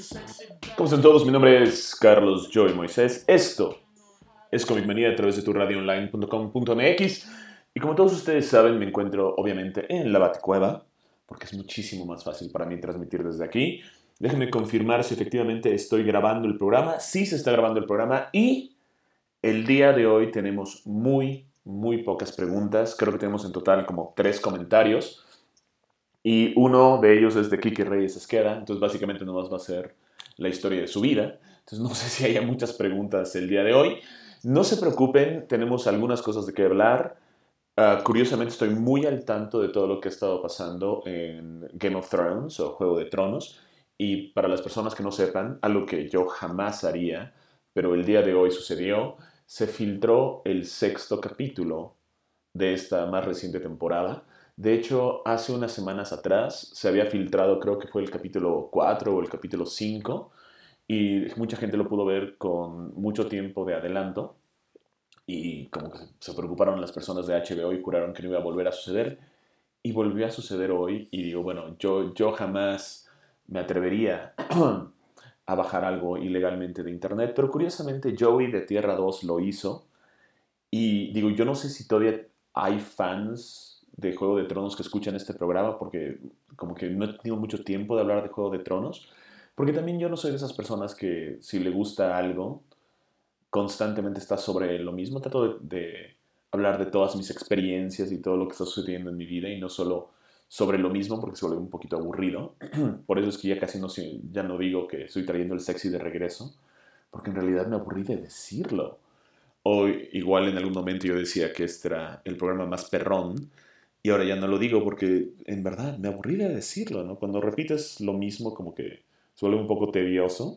¿Cómo están todos? Mi nombre es Carlos Joy Moisés. Esto es Comic Manía a través de turadioonline.com.mx. Y como todos ustedes saben, me encuentro obviamente en la Baticueva, porque es muchísimo más fácil para mí transmitir desde aquí. Déjenme confirmar si efectivamente estoy grabando el programa. Sí se está grabando el programa y el día de hoy tenemos muy pocas preguntas. Creo que tenemos en total como 3 comentarios. Y uno de ellos es de Kike Reyes Esqueda, entonces básicamente nomás va a ser la historia de su vida. Entonces no sé si haya muchas preguntas el día de hoy. No se preocupen, tenemos algunas cosas de qué hablar. Curiosamente estoy muy al tanto de todo lo que ha estado pasando en Game of Thrones o Juego de Tronos. Y para las personas que no sepan, algo que yo jamás haría, pero el día de hoy sucedió, se filtró el 6º capítulo de esta más reciente temporada. De hecho, hace unas semanas atrás se había filtrado, creo que fue el capítulo 4 o el capítulo 5, y mucha gente lo pudo ver con mucho tiempo de adelanto, y como que se preocuparon las personas de HBO y juraron que no iba a volver a suceder, y volvió a suceder hoy, y digo, bueno, yo jamás me atrevería a bajar algo ilegalmente de internet, pero curiosamente Joey de Tierra 2 lo hizo, y digo, yo no sé si todavía hay fans de Juego de Tronos que escuchan este programa porque como que no he tenido mucho tiempo de hablar de Juego de Tronos. Porque también yo no soy de esas personas que si le gusta algo, constantemente está sobre lo mismo. Trato de hablar de todas mis experiencias y todo lo que está sucediendo en mi vida y no solo sobre lo mismo porque se vuelve un poquito aburrido. Por eso es que ya casi no, ya no digo que estoy trayendo el sexy de regreso, porque en realidad me aburrí de decirlo. O igual en algún momento yo decía que este era el programa más perrón y ahora ya no lo digo porque en verdad me aburrí de decirlo, ¿no? Cuando repites lo mismo como que suele un poco tedioso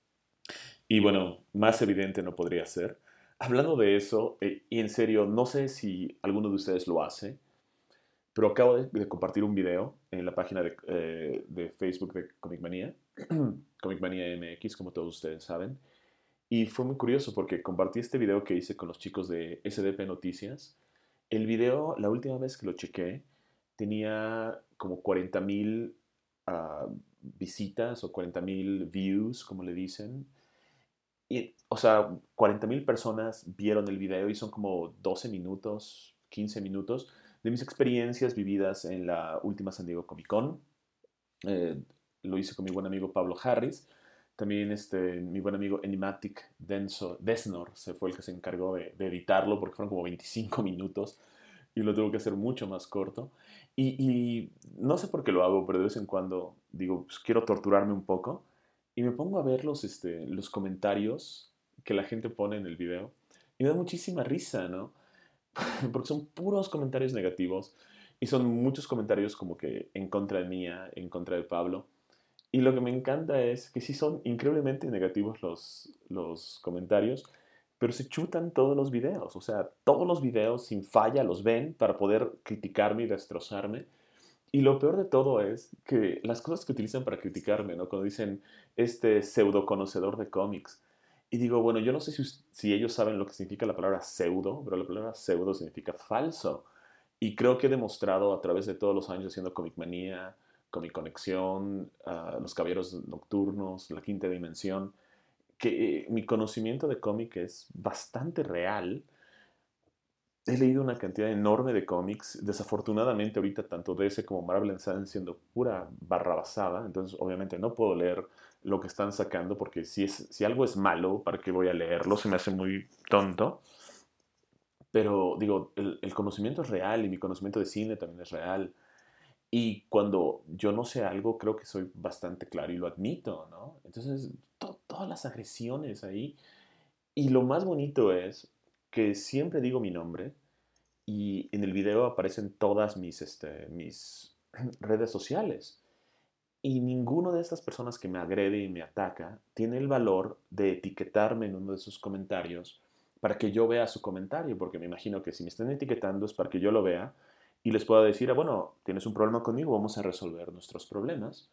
y bueno, más evidente no podría ser. Hablando de eso, y en serio, no sé si alguno de ustedes lo hace, pero acabo de compartir un video en la página de Facebook de Comic Manía, Comic Manía MX, como todos ustedes saben. Y fue muy curioso porque compartí este video que hice con los chicos de SDP Noticias. El video, la última vez que lo chequé, tenía como 40,000 visitas o 40,000 views, como le dicen. Y, o sea, 40,000 personas vieron el video y son como 12 minutos, 15 minutos de mis experiencias vividas en la última San Diego Comic Con. Eh, lo hice con mi buen amigo Pablo Harris. También mi buen amigo Enigmatic Desnor se fue el que se encargó de editarlo porque fueron como 25 minutos y lo tuvo que hacer mucho más corto. Y no sé por qué lo hago, pero de vez en cuando digo, pues, quiero torturarme un poco y me pongo a ver los comentarios que la gente pone en el video y me da muchísima risa, ¿no? Porque son puros comentarios negativos y son muchos comentarios como que en contra de mía, en contra de Pablo. Y lo que me encanta es que sí son increíblemente negativos los comentarios, pero se chutan todos los videos. O sea, todos los videos sin falla los ven para poder criticarme y destrozarme. Y lo peor de todo es que las cosas que utilizan para criticarme, ¿no? Cuando dicen este pseudo conocedor de cómics. Y digo, bueno, yo no sé si ellos saben lo que significa la palabra pseudo, pero la palabra pseudo significa falso. Y creo que he demostrado a través de todos los años haciendo Comic Manía, Comic Conexión, Los Caballeros Nocturnos, La Quinta Dimensión, que mi conocimiento de cómic es bastante real. He leído una cantidad enorme de cómics. Desafortunadamente ahorita tanto DC como Marvel están siendo pura barrabasada. Entonces obviamente no puedo leer lo que están sacando porque si algo es malo, ¿para qué voy a leerlo? Se me hace muy tonto. Pero digo, el conocimiento es real y mi conocimiento de cine también es real. Y cuando yo no sé algo, creo que soy bastante claro y lo admito, ¿no? Entonces, todas las agresiones ahí. Y lo más bonito es que siempre digo mi nombre y en el video aparecen todas mis redes sociales. Y ninguno de estas personas que me agrede y me ataca tiene el valor de etiquetarme en uno de sus comentarios para que yo vea su comentario, porque me imagino que si me están etiquetando es para que yo lo vea y les pueda decir, bueno, tienes un problema conmigo, vamos a resolver nuestros problemas.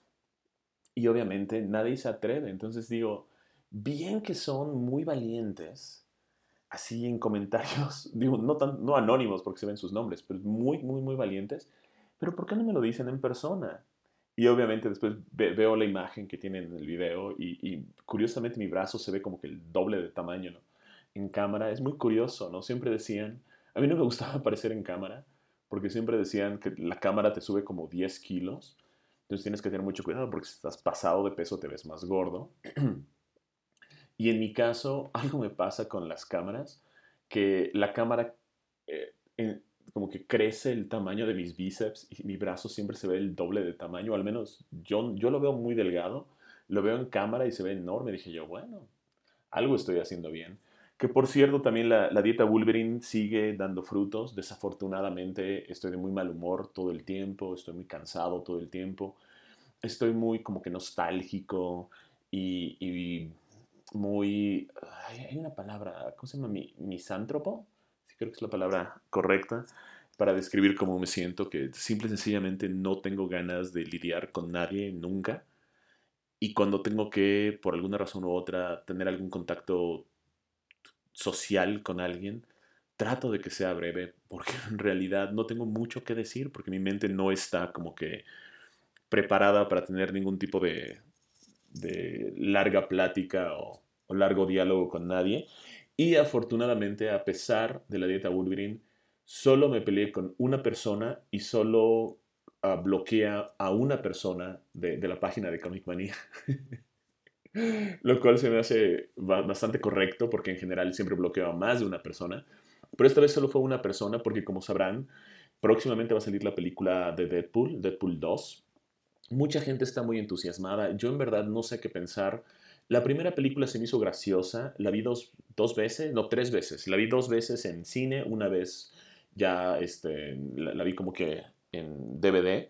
Y obviamente nadie se atreve, entonces digo, bien que son muy valientes, así en comentarios, digo, no anónimos porque se ven sus nombres, pero muy valientes, pero ¿por qué no me lo dicen en persona? Y obviamente después veo la imagen que tienen en el video y curiosamente mi brazo se ve como que el doble de tamaño, ¿no? En cámara. Es muy curioso, ¿no? Siempre decían, a mí no me gustaba aparecer en cámara porque siempre decían que la cámara te sube como 10 kilos. Entonces tienes que tener mucho cuidado porque si estás pasado de peso te ves más gordo. Y en mi caso, algo me pasa con las cámaras, que la cámara como que crece el tamaño de mis bíceps y mi brazo siempre se ve el doble de tamaño, al menos yo lo veo muy delgado, lo veo en cámara y se ve enorme. Dije yo, bueno, algo estoy haciendo bien. Que por cierto, también la dieta Wolverine sigue dando frutos. Desafortunadamente estoy de muy mal humor todo el tiempo, estoy muy cansado todo el tiempo, estoy muy como que nostálgico y muy... hay una palabra, ¿cómo se llama? Misántropo. Sí, creo que es la palabra correcta para describir cómo me siento, que simple y sencillamente no tengo ganas de lidiar con nadie nunca. Y cuando tengo que, por alguna razón u otra, tener algún contacto social con alguien, trato de que sea breve, porque en realidad no tengo mucho que decir, porque mi mente no está como que preparada para tener ningún tipo de larga plática o largo diálogo con nadie. Y afortunadamente, a pesar de la dieta Wolverine, solo me peleé con una persona y solo bloquea a una persona de la página de Comic Manía. Lo cual se me hace bastante correcto porque en general siempre bloqueo a más de una persona. Pero esta vez solo fue una persona porque como sabrán, próximamente va a salir la película de Deadpool, Deadpool 2. Mucha gente está muy entusiasmada. Yo en verdad no sé qué pensar. La primera película se me hizo graciosa. La vi dos veces, no, tres veces. La vi dos veces en cine, una vez ya la vi como que en DVD.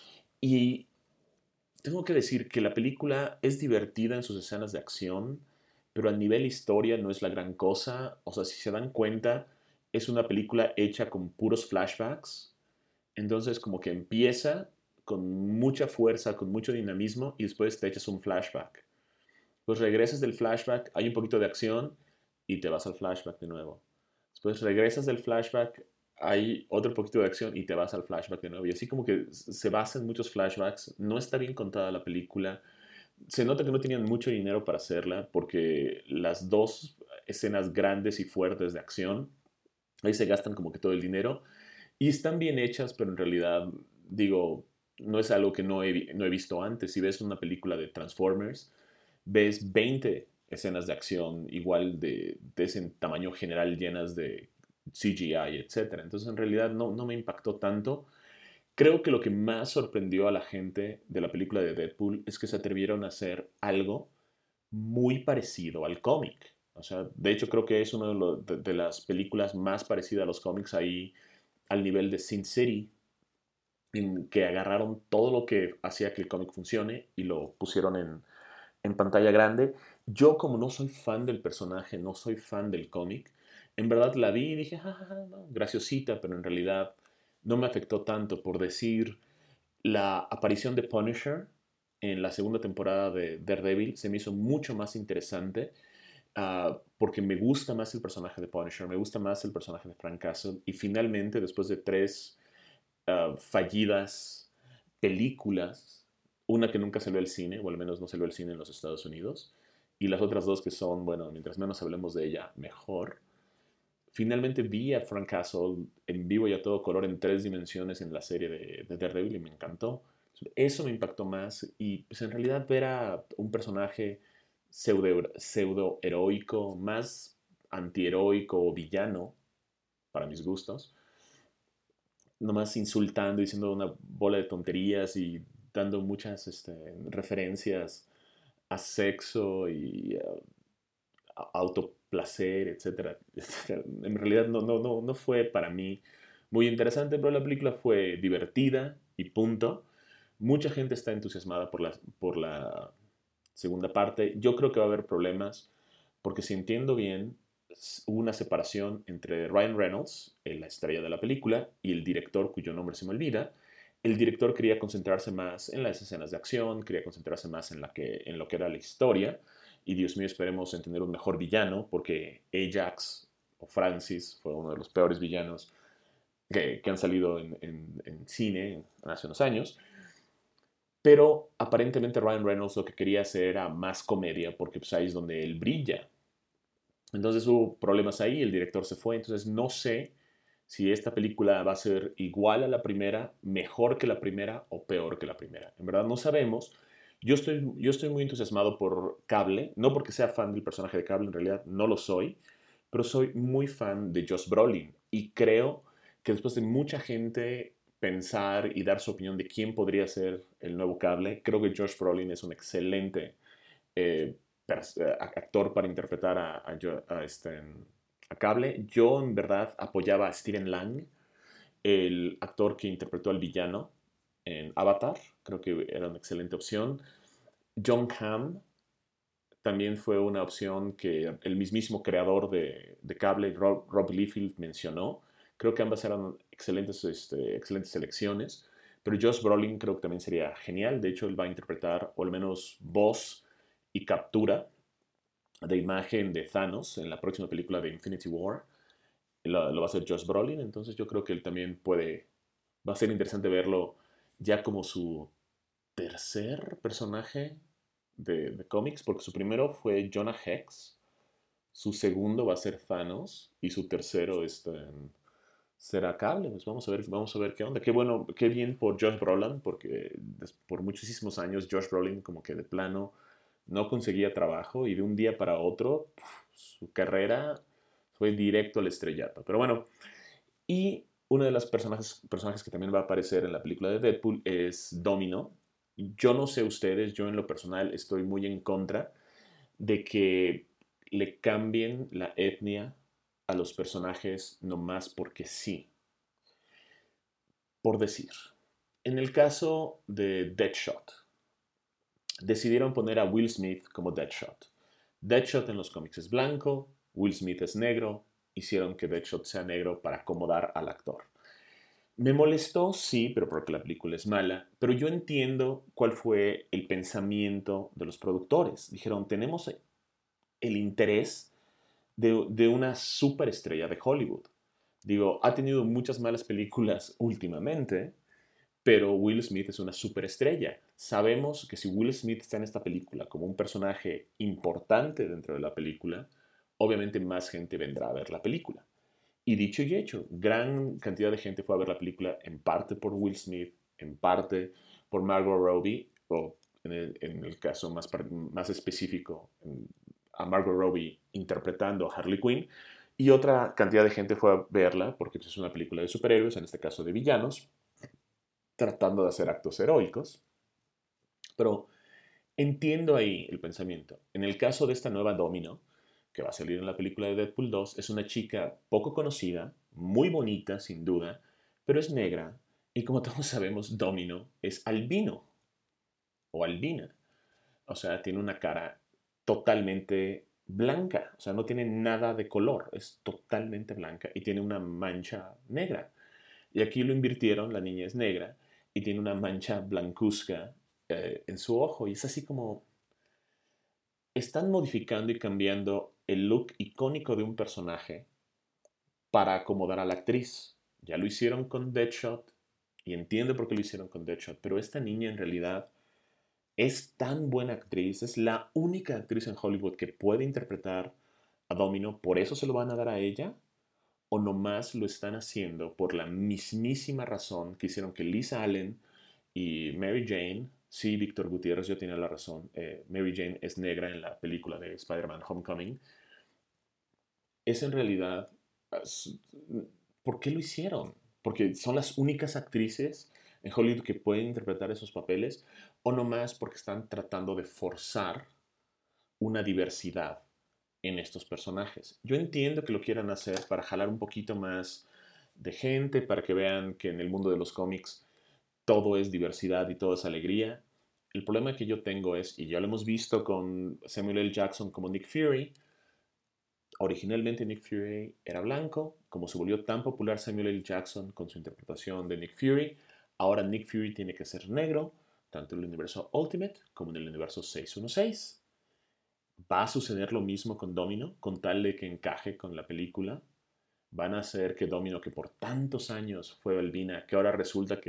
Y tengo que decir que la película es divertida en sus escenas de acción, pero a nivel historia no es la gran cosa. O sea, si se dan cuenta, es una película hecha con puros flashbacks. Entonces como que empieza con mucha fuerza, con mucho dinamismo y después te echas un flashback. Pues regresas del flashback, hay un poquito de acción y te vas al flashback de nuevo. Después regresas del flashback, hay otro poquito de acción y te vas al flashback de nuevo. Y así como que se basa en muchos flashbacks. No está bien contada la película. Se nota que no tenían mucho dinero para hacerla porque las dos escenas grandes y fuertes de acción, ahí se gastan como que todo el dinero. Y están bien hechas, pero en realidad, digo, no es algo que no he visto antes. Si ves una película de Transformers, ves 20 escenas de acción igual de ese tamaño general llenas de CGI, etcétera. Entonces, en realidad no me impactó tanto. Creo que lo que más sorprendió a la gente de la película de Deadpool es que se atrevieron a hacer algo muy parecido al cómic. O sea, de hecho creo que es una de las películas más parecidas a los cómics ahí al nivel de Sin City, en que agarraron todo lo que hacía que el cómic funcione y lo pusieron en pantalla grande. Yo como no soy fan del personaje, no soy fan del cómic, en verdad la vi y dije, no, graciosita, pero en realidad no me afectó tanto. Por decir, la aparición de Punisher en la segunda temporada de Daredevil se me hizo mucho más interesante porque me gusta más el personaje de Punisher, me gusta más el personaje de Frank Castle y finalmente después de tres fallidas películas, una que nunca salió al cine, o al menos no salió al cine en los Estados Unidos, y las otras dos que son, bueno, mientras menos hablemos de ella, mejor. Finalmente vi a Frank Castle en vivo y a todo color en tres dimensiones en la serie de Daredevil y me encantó. Eso me impactó más y pues en realidad ver a un personaje pseudo heroico, más antiheroico o villano, para mis gustos, nomás insultando, diciendo una bola de tonterías y dando muchas referencias a sexo y a autoplacer, etcétera, etcétera. En realidad no fue para mí muy interesante, pero la película fue divertida y punto. Mucha gente está entusiasmada por la segunda parte. Yo creo que va a haber problemas porque si entiendo bien, hubo una separación entre Ryan Reynolds, la estrella de la película, y el director cuyo nombre se me olvida. El director quería concentrarse más en las escenas de acción, quería concentrarse más en lo que era la historia. Y Dios mío, esperemos en tener un mejor villano, porque Ajax o Francis fue uno de los peores villanos que han salido en cine hace unos años. Pero aparentemente Ryan Reynolds lo que quería hacer era más comedia, porque pues, ahí es donde él brilla. Entonces hubo problemas ahí, el director se fue, entonces no sé si esta película va a ser igual a la primera, mejor que la primera o peor que la primera. En verdad no sabemos. Yo estoy muy entusiasmado por Cable, no porque sea fan del personaje de Cable, en realidad no lo soy, pero soy muy fan de Josh Brolin y creo que después de mucha gente pensar y dar su opinión de quién podría ser el nuevo Cable, creo que Josh Brolin es un excelente eh, actor para interpretar a Cable. Yo en verdad apoyaba a Steven Lang, el actor que interpretó al villano en Avatar. Creo que era una excelente opción. John Hamm también fue una opción que el mismísimo creador de Cable, Rob Liefeld, mencionó. Creo que ambas eran excelentes selecciones. Pero Josh Brolin creo que también sería genial. De hecho, él va a interpretar, o al menos voz y captura de imagen de Thanos en la próxima película de Infinity War. Lo va a hacer Josh Brolin, entonces yo creo que él también va a ser interesante verlo ya como su tercer personaje de cómics, porque su primero fue Jonah Hex, su segundo va a ser Thanos y su tercero será Cable. Pues vamos a ver qué onda. Qué bueno, qué bien por Josh Brolin, porque por muchísimos años Josh Brolin como que de plano no conseguía trabajo y de un día para otro su carrera fue directo al estrellato. Pero bueno, y uno de los personajes que también va a aparecer en la película de Deadpool es Domino. Yo no sé ustedes, yo en lo personal estoy muy en contra de que le cambien la etnia a los personajes nomás porque sí. Por decir, en el caso de Deadshot, decidieron poner a Will Smith como Deadshot. Deadshot en los cómics es blanco, Will Smith es negro, hicieron que Deadshot sea negro para acomodar al actor. Me molestó, sí, pero porque la película es mala, pero yo entiendo cuál fue el pensamiento de los productores. Dijeron, tenemos el interés de una superestrella de Hollywood. Digo, ha tenido muchas malas películas últimamente, pero Will Smith es una superestrella. Sabemos que si Will Smith está en esta película como un personaje importante dentro de la película, obviamente más gente vendrá a ver la película. Y dicho y hecho, gran cantidad de gente fue a ver la película en parte por Will Smith, en parte por Margot Robbie, o en el caso más específico, a Margot Robbie interpretando a Harley Quinn, y otra cantidad de gente fue a verla porque es una película de superhéroes, en este caso de villanos, tratando de hacer actos heroicos. Pero entiendo ahí el pensamiento. En el caso de esta nueva Domino, que va a salir en la película de Deadpool 2, es una chica poco conocida, muy bonita sin duda, pero es negra y como todos sabemos, Domino es albino o albina. O sea, tiene una cara totalmente blanca, o sea, no tiene nada de color, es totalmente blanca y tiene una mancha negra. Y aquí lo invirtieron, la niña es negra y tiene una mancha blancuzca en su ojo y es así como están modificando y cambiando el look icónico de un personaje para acomodar a la actriz. Ya lo hicieron con Deadshot y entiendo por qué lo hicieron con Deadshot, pero esta niña en realidad es tan buena actriz, es la única actriz en Hollywood que puede interpretar a Domino, por eso se lo van a dar a ella, o nomás lo están haciendo por la mismísima razón que hicieron que Liz Allen y Mary Jane, sí, Víctor Gutiérrez, yo tenía la razón, Mary Jane es negra en la película de Spider-Man Homecoming, es en realidad, ¿por qué lo hicieron? Porque son las únicas actrices en Hollywood que pueden interpretar esos papeles, o nomás porque están tratando de forzar una diversidad en estos personajes. Yo entiendo que lo quieran hacer para jalar un poquito más de gente, para que vean que en el mundo de los cómics todo es diversidad y todo es alegría. El problema que yo tengo es, y ya lo hemos visto con Samuel L. Jackson como Nick Fury, originalmente Nick Fury era blanco, como se volvió tan popular Samuel L. Jackson con su interpretación de Nick Fury, ahora Nick Fury tiene que ser negro, tanto en el universo Ultimate como en el universo 616. ¿Va a suceder lo mismo con Domino, con tal de que encaje con la película? ¿Van a hacer que Domino, que por tantos años fue albina, que ahora resulta que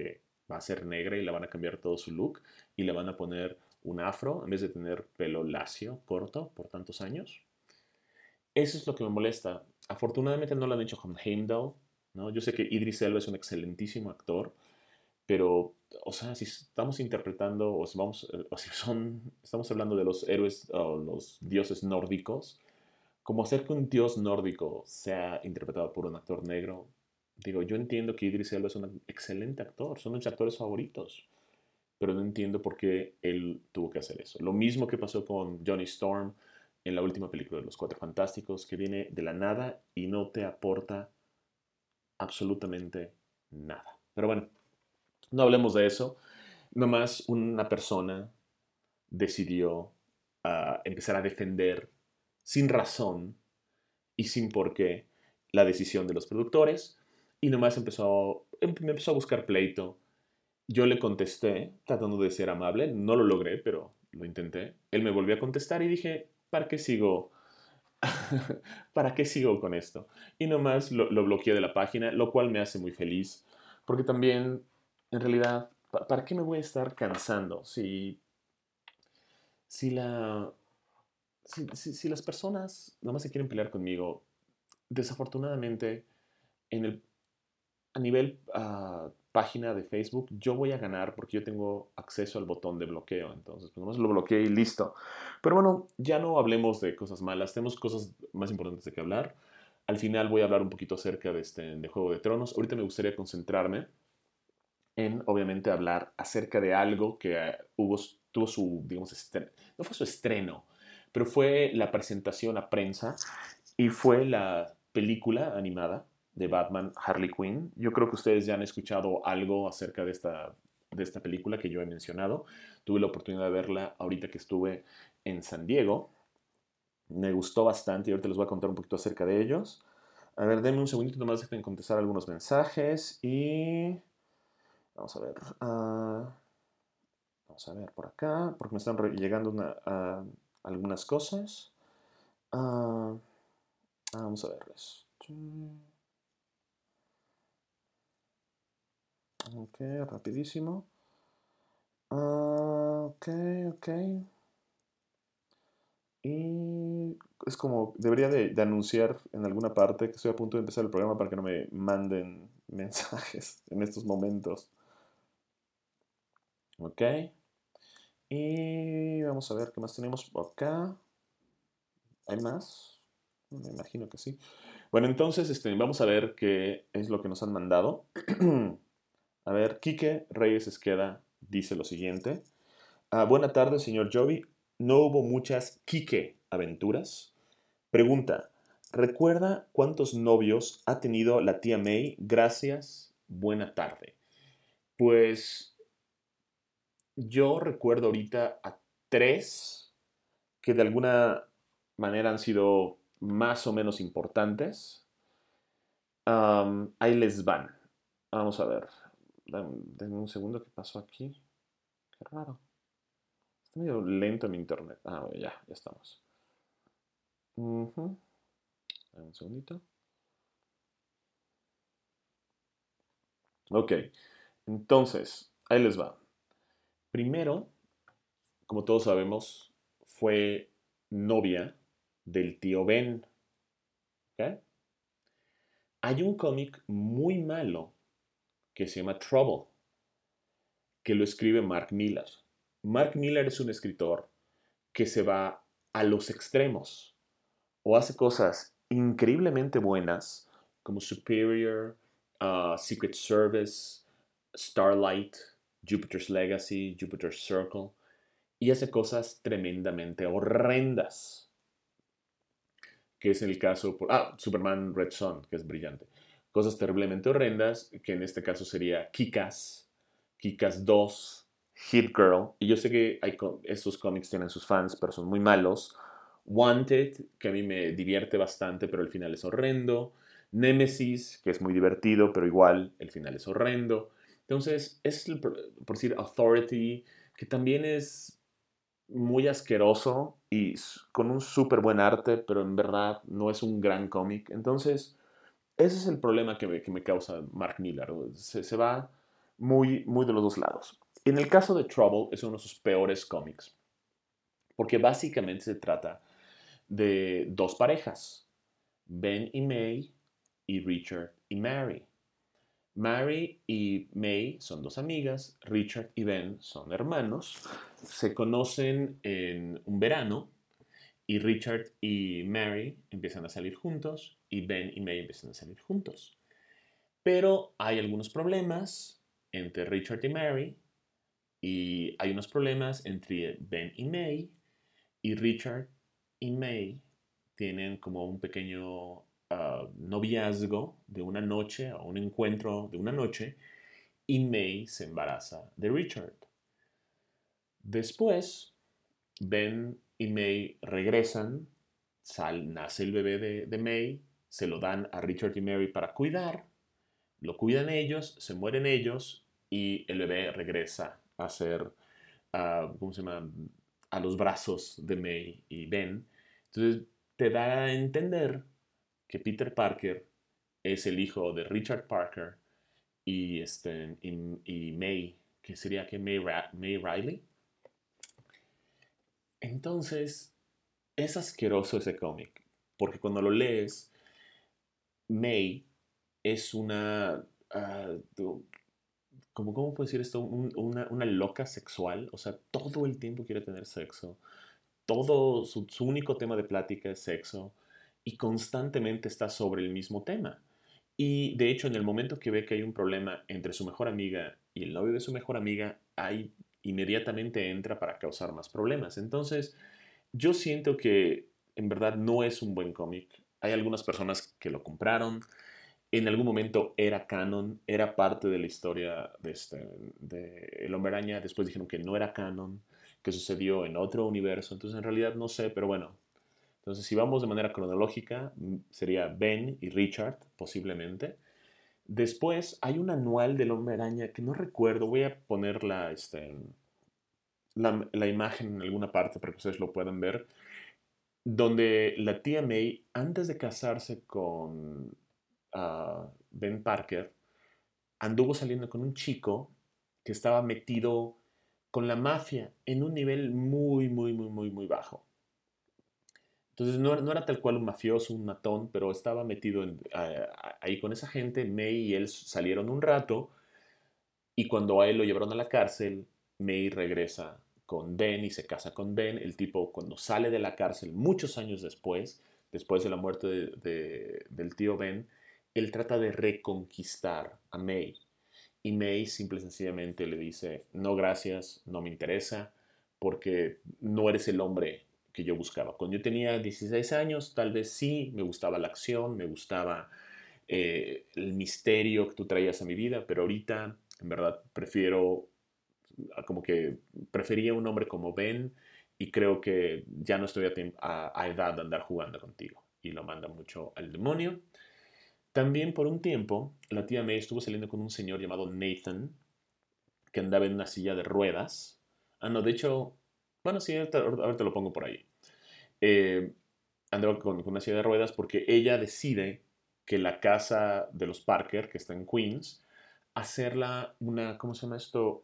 va a ser negra y la van a cambiar todo su look y le van a poner un afro en vez de tener pelo lacio, corto, por tantos años. Eso es lo que me molesta. Afortunadamente no lo han hecho con Heimdall, ¿no? Yo sé que Idris Elba es un excelentísimo actor, pero, o sea, si estamos interpretando, o si vamos, o si estamos hablando de los héroes o los dioses nórdicos, como hacer que un dios nórdico sea interpretado por un actor negro, digo, yo entiendo que Idris Elba es un excelente actor, son mis actores favoritos, pero no entiendo por qué él tuvo que hacer eso. Lo mismo que pasó con Johnny Storm en la última película de Los Cuatro Fantásticos, que viene de la nada y no te aporta absolutamente nada. Pero bueno, no hablemos de eso. Nomás una persona decidió empezar a defender sin razón y sin por qué la decisión de los productores y nomás me empezó a buscar pleito. Yo le contesté tratando de ser amable, no lo logré, pero lo intenté. Él me volvió a contestar y dije, ¿para qué sigo? ¿Para qué sigo con esto? Y nomás lo bloqueé de la página, lo cual me hace muy feliz, porque también, en realidad, ¿para qué me voy a estar cansando si la, si las personas nomás se quieren pelear conmigo? Desafortunadamente, en el, a nivel página de Facebook, yo voy a ganar porque yo tengo acceso al botón de bloqueo. Entonces, pues nomás lo bloqueé y listo. Pero bueno, ya no hablemos de cosas malas. Tenemos cosas más importantes de que hablar. Al final voy a hablar un poquito acerca de Juego de Tronos. Ahorita me gustaría concentrarme en, obviamente, hablar acerca de algo que tuvo su, digamos, no fue su estreno, pero fue la presentación a prensa y fue la película animada de Batman Harley Quinn. Yo creo que ustedes ya han escuchado algo acerca de esta película que yo he mencionado. Tuve la oportunidad de verla ahorita que estuve en San Diego. Me gustó bastante y ahorita les voy a contar un poquito acerca de ellos. A ver, denme un segundito nomás de contestar algunos mensajes y... Vamos a ver. Vamos a ver por acá, porque me están llegando algunas cosas. Ah, vamos a verles. Ok, rapidísimo. Ok, ok. Y es como, debería de anunciar en alguna parte que estoy a punto de empezar el programa para que no me manden mensajes en estos momentos. Ok. Y vamos a ver qué más tenemos por acá. ¿Hay más? Me imagino que sí. Bueno, entonces vamos a ver qué es lo que nos han mandado. A ver, Quique Reyes Esqueda dice lo siguiente. Buena tarde, señor Jovi. No hubo muchas Quique aventuras. Pregunta, ¿recuerda cuántos novios ha tenido la tía May? Gracias, buena tarde. Pues yo recuerdo ahorita a tres que de alguna manera han sido más o menos importantes. Ahí les van. Vamos a ver. Denme un segundo, ¿qué pasó aquí? Qué raro. Está medio lento mi internet. Bueno, ya estamos. Ujú. Dame un segundito. Ok, entonces, ahí les va. Primero, como todos sabemos, fue novia del tío Ben. ¿Ok? Hay un cómic muy malo que se llama Trouble, que lo escribe Mark Millar. Mark Millar es un escritor que se va a los extremos o hace cosas increíblemente buenas como Superior, Secret Service, Starlight, Jupiter's Legacy, Jupiter's Circle, y hace cosas tremendamente horrendas, que es el caso Superman Red Son, que es brillante. Cosas terriblemente horrendas, que en este caso sería Kick-Ass, Kick-Ass 2, Hit Girl, y yo sé que estos cómics tienen sus fans, pero son muy malos. Wanted, que a mí me divierte bastante, pero el final es horrendo. Nemesis, que es muy divertido, pero igual el final es horrendo. Entonces, por decir Authority, que también es muy asqueroso y con un súper buen arte, pero en verdad no es un gran cómic. Entonces, ese es el problema que me causa Mark Millar. Se va muy, muy de los dos lados. En el caso de Trouble es uno de sus peores cómics, porque básicamente se trata de dos parejas, Ben y May y Richard y Mary. Mary y May son dos amigas, Richard y Ben son hermanos, se conocen en un verano y Richard y Mary empiezan a salir juntos y Ben y May empiezan a salir juntos. Pero hay algunos problemas entre Richard y Mary y hay unos problemas entre Ben y May y Richard y May tienen como un pequeño noviazgo de una noche o un encuentro de una noche y May se embaraza de Richard. Después, Ben y May regresan, nace el bebé de May, se lo dan a Richard y Mary para cuidar, lo cuidan ellos, se mueren ellos y el bebé regresa a ser, ¿cómo se llama? A los brazos de May y Ben. Entonces te da a entender que Peter Parker es el hijo de Richard Parker y May, que sería que May Riley. Entonces, es asqueroso ese cómic, porque cuando lo lees, May es una... ¿cómo puedo decir esto? Una loca sexual, o sea, todo el tiempo quiere tener sexo, todo su único tema de plática es sexo y constantemente está sobre el mismo tema. Y de hecho, en el momento que ve que hay un problema entre su mejor amiga y el novio de su mejor amiga, ahí inmediatamente entra para causar más problemas. Entonces, yo siento que en verdad no es un buen cómic. Hay algunas personas que lo compraron. En algún momento era canon, era parte de la historia de El Hombre Araña. Después dijeron que no era canon, que sucedió en otro universo. Entonces, en realidad no sé, pero bueno. Entonces, si vamos de manera cronológica, sería Ben y Richard, posiblemente. Después hay un anual del Hombre Araña que no recuerdo. Voy a poner la imagen en alguna parte para que ustedes lo puedan ver donde la tía May, antes de casarse con Ben Parker, anduvo saliendo con un chico que estaba metido con la mafia en un nivel muy, muy, muy, muy, muy bajo. Entonces no era tal cual un mafioso, un matón, pero estaba metido ahí con esa gente. May y él salieron un rato y cuando a él lo llevaron a la cárcel, May regresa con Ben y se casa con Ben. El tipo cuando sale de la cárcel muchos años después de la muerte del tío Ben, él trata de reconquistar a May. Y May simple y sencillamente le dice, no gracias, no me interesa, porque no eres el hombre que yo buscaba. Cuando yo tenía 16 años, tal vez sí, me gustaba la acción, me gustaba el misterio que tú traías a mi vida, pero ahorita en verdad como que prefería un hombre como Ben y creo que ya no estoy a edad de andar jugando contigo. Y lo manda mucho al demonio. También por un tiempo, la tía May estuvo saliendo con un señor llamado Nathan, que andaba en una silla de ruedas. Ah, no, de hecho, bueno, sí, ahorita lo pongo por ahí. Eh, Andaba con una silla de ruedas porque ella decide que la casa de los Parker, que está en Queens, hacerla una, ¿cómo se llama esto?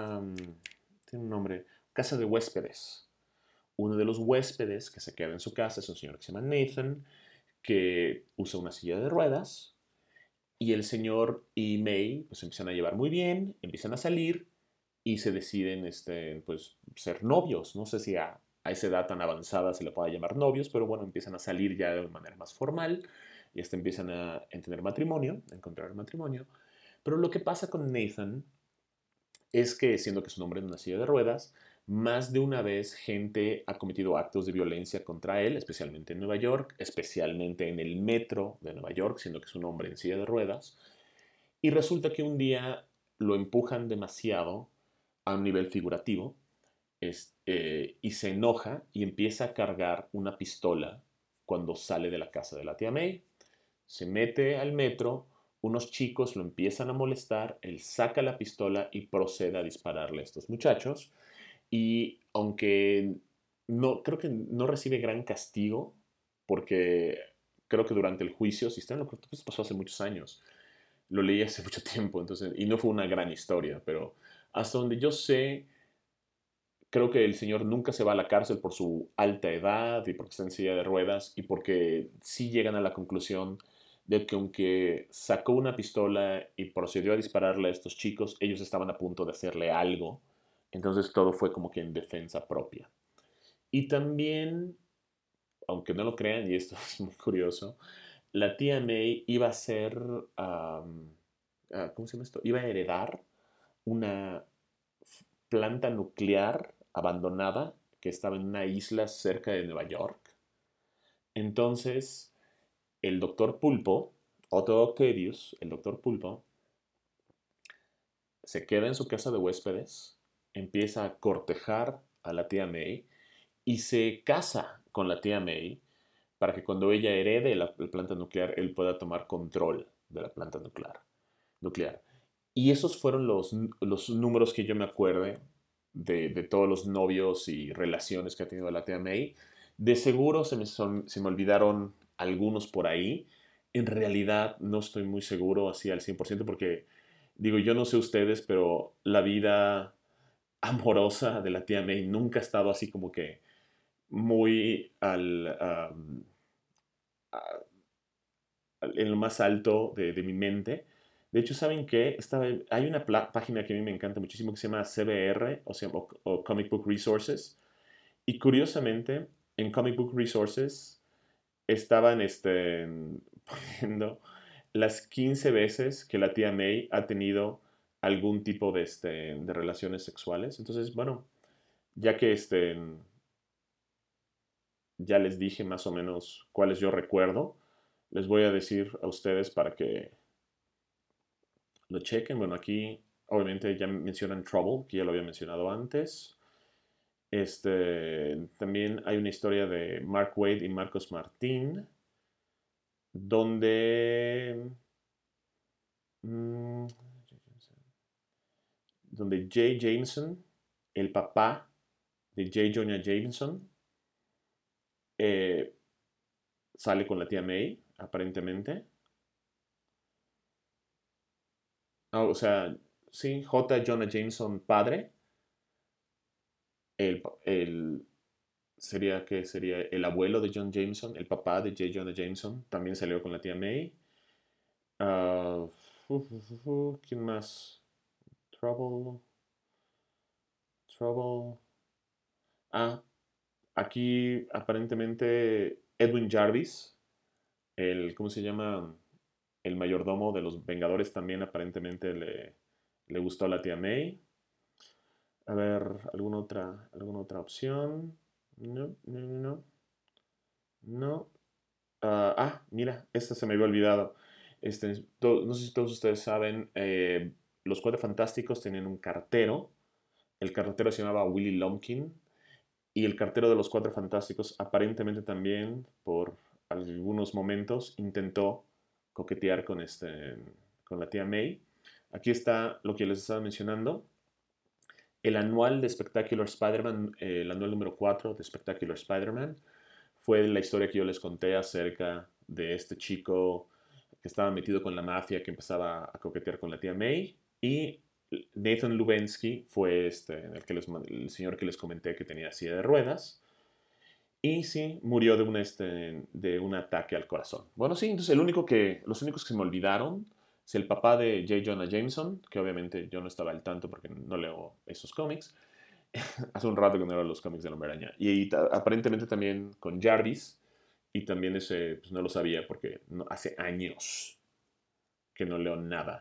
Tiene un nombre, casa de huéspedes. Uno de los huéspedes que se queda en su casa es un señor que se llama Nathan, que usa una silla de ruedas, y el señor y May pues empiezan a llevar muy bien, empiezan a salir y se deciden pues, ser novios. No sé si a esa edad tan avanzada se le pueda llamar novios, pero bueno, empiezan a salir ya de manera más formal y hasta empiezan a tener matrimonio, a encontrar matrimonio. Pero lo que pasa con Nathan es que, siendo que es un hombre en una silla de ruedas, más de una vez gente ha cometido actos de violencia contra él, especialmente en Nueva York, especialmente en el metro de Nueva York, siendo que es un hombre en silla de ruedas. Y resulta que un día lo empujan demasiado a un nivel figurativo y se enoja y empieza a cargar una pistola cuando sale de la casa de la tía May. Se mete al metro, unos chicos lo empiezan a molestar, él saca la pistola y procede a dispararle a estos muchachos. Y aunque no, creo que no recibe gran castigo, porque creo que durante el juicio, si está en lo correcto, pues pasó hace muchos años, lo leí hace mucho tiempo, entonces, y no fue una gran historia, pero hasta donde yo sé, creo que el señor nunca se va a la cárcel por su alta edad y porque está en silla de ruedas y porque sí llegan a la conclusión de que aunque sacó una pistola y procedió a dispararle a estos chicos, ellos estaban a punto de hacerle algo. Entonces todo fue como que en defensa propia. Y también, aunque no lo crean, y esto es muy curioso, la tía May iba a ser, ¿cómo se llama esto? Iba a heredar una planta nuclear abandonada que estaba en una isla cerca de Nueva York. Entonces, el doctor Pulpo, Otto Octavius, el doctor Pulpo, se queda en su casa de huéspedes, empieza a cortejar a la tía May y se casa con la tía May para que cuando ella herede la planta nuclear, él pueda tomar control de la planta nuclear. Y esos fueron los números que yo me acuerde de todos los novios y relaciones que ha tenido la tía May. De seguro se me olvidaron algunos por ahí. En realidad no estoy muy seguro así al 100% porque, digo, yo no sé ustedes, pero la vida amorosa de la tía May nunca ha estado así como que muy en lo más alto de mi mente. De hecho, ¿saben qué? Hay una página que a mí me encanta muchísimo que se llama CBR, o Comic Book Resources. Y curiosamente, en Comic Book Resources estaban poniendo las 15 veces que la tía May ha tenido algún tipo de relaciones sexuales. Entonces, bueno, ya que ya les dije más o menos cuáles yo recuerdo, les voy a decir a ustedes para que lo chequen. Bueno, aquí obviamente ya mencionan Trouble, que ya lo había mencionado antes. También hay una historia de Mark Waid y Marcos Martín, donde, mm, donde Jay Jameson, el papá de J. Jonah Jameson, eh, sale con la tía May, aparentemente. Ah, o sea, sí, J. Jonah Jameson padre, el sería el abuelo de John Jameson, el papá de J. Jonah Jameson, también salió con la tía May. Ah, ¿Quién más? Trouble, Trouble. Ah, aquí aparentemente Edwin Jarvis, ¿cómo se llama? El mayordomo de los Vengadores también aparentemente le gustó a la tía May. A ver, alguna otra opción? No, no, no, no. No. Mira, esta se me había olvidado. No sé si todos ustedes saben, los Cuatro Fantásticos tenían un cartero. El cartero se llamaba Willy Lumpkin. Y el cartero de los Cuatro Fantásticos aparentemente también, por algunos momentos, intentó coquetear con la tía May. Aquí está lo que les estaba mencionando. El anual de Spectacular Spider-Man, el anual número 4 de Spectacular Spider-Man, fue la historia que yo les conté acerca de este chico que estaba metido con la mafia, que empezaba a coquetear con la tía May. Y Nathan Lubensky fue el señor que les comenté que tenía silla de ruedas. Y sí, murió de un ataque al corazón. Bueno, sí, entonces los únicos que se me olvidaron es el papá de J. Jonah Jameson, que obviamente yo no estaba al tanto porque no leo esos cómics. Hace un rato que no leo los cómics de la Hombre Araña. Y aparentemente también con Jarvis, y también ese pues no lo sabía porque hace años que no leo nada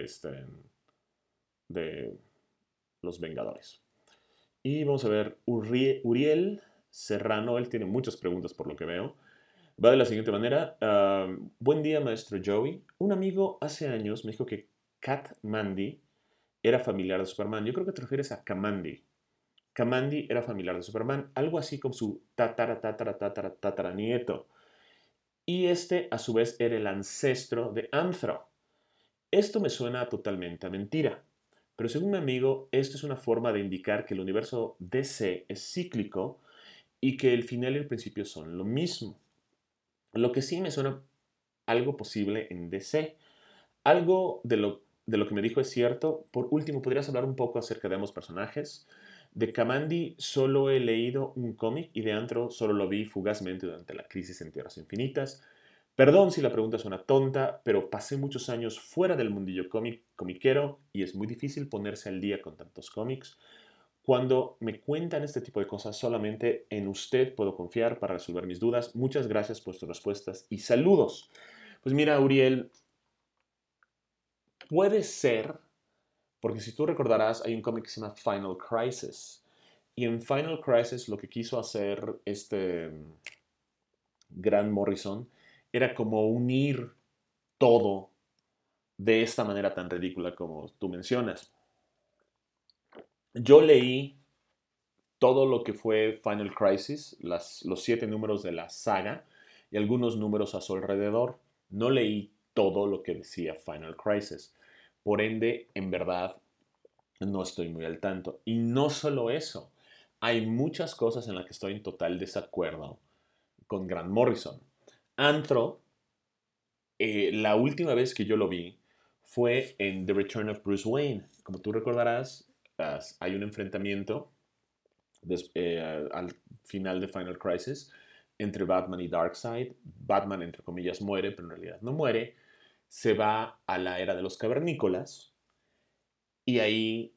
de los Vengadores. Y vamos a ver, Uriel Serrano, él tiene muchas preguntas por lo que veo. Va de la siguiente manera. Buen día, maestro Joey. Un amigo hace años me dijo que Cat Mandy era familiar de Superman. Yo creo que te refieres a Kamandi. Kamandi era familiar de Superman, algo así como su tataranieto. Y a su vez, era el ancestro de Anthro. Esto me suena totalmente a mentira. Pero según mi amigo, esto es una forma de indicar que el universo DC es cíclico y que el final y el principio son lo mismo. Lo que sí me suena algo posible en DC. Algo de lo que me dijo es cierto. Por último, ¿podrías hablar un poco acerca de ambos personajes? De Kamandi solo he leído un cómic y de Antro solo lo vi fugazmente durante la crisis en Tierras Infinitas. Perdón si la pregunta suena tonta, pero pasé muchos años fuera del mundillo comiquero y es muy difícil ponerse al día con tantos cómics. Cuando me cuentan este tipo de cosas, solamente en usted puedo confiar para resolver mis dudas. Muchas gracias por sus respuestas y saludos. Pues mira, Uriel, puede ser, porque si tú recordarás, hay un cómic que se llama Final Crisis. Y en Final Crisis lo que quiso hacer este Grant Morrison era como unir todo de esta manera tan ridícula como tú mencionas. Yo leí todo lo que fue Final Crisis, los 7 números de la saga y algunos números a su alrededor. No leí todo lo que decía Final Crisis. Por ende, en verdad, no estoy muy al tanto. Y no solo eso, hay muchas cosas en las que estoy en total desacuerdo con Grant Morrison. Anthro, la última vez que yo lo vi fue en The Return of Bruce Wayne. Como tú recordarás, hay un enfrentamiento al final de Final Crisis entre Batman y Darkseid. Batman, entre comillas, muere, pero en realidad no muere. Se va a la era de los cavernícolas y ahí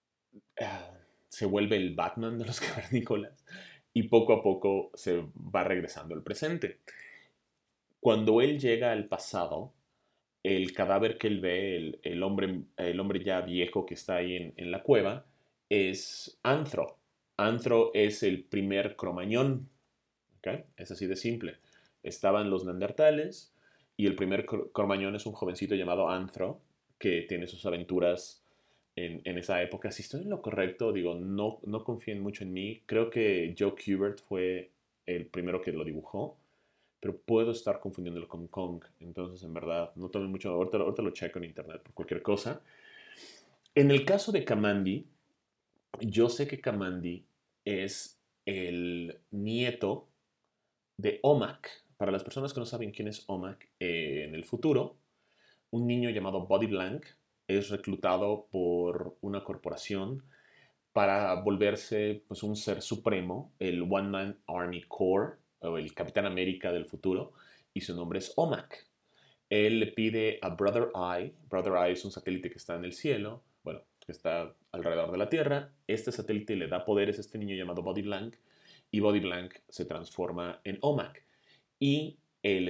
se vuelve el Batman de los cavernícolas y poco a poco se va regresando al presente. Cuando él llega al pasado, el cadáver que él ve, el hombre ya viejo que está ahí en la cueva, es Anthro. Anthro es el primer cromañón. ¿Okay? Es así de simple. Estaban los neandertales y el primer cromañón es un jovencito llamado Anthro que tiene sus aventuras en esa época. Si estoy en lo correcto, digo, no confíen mucho en mí. Creo que Joe Kubert fue el primero que lo dibujó, pero puedo estar confundiéndolo con Kong. Entonces, en verdad, no tomen mucho. Ahorita lo checo en internet por cualquier cosa. En el caso de Kamandi, yo sé que Kamandi es el nieto de Omak. Para las personas que no saben quién es Omak, en el futuro, un niño llamado Body Blank es reclutado por una corporación para volverse pues, un ser supremo, el One Man Army Corps, o el Capitán América del futuro, y su nombre es Omak. Él le pide a Brother Eye. Brother Eye es un satélite que está en el cielo, bueno, que está alrededor de la Tierra. Este satélite le da poderes a este niño llamado Body Blank y Body Blank se transforma en Omak. Y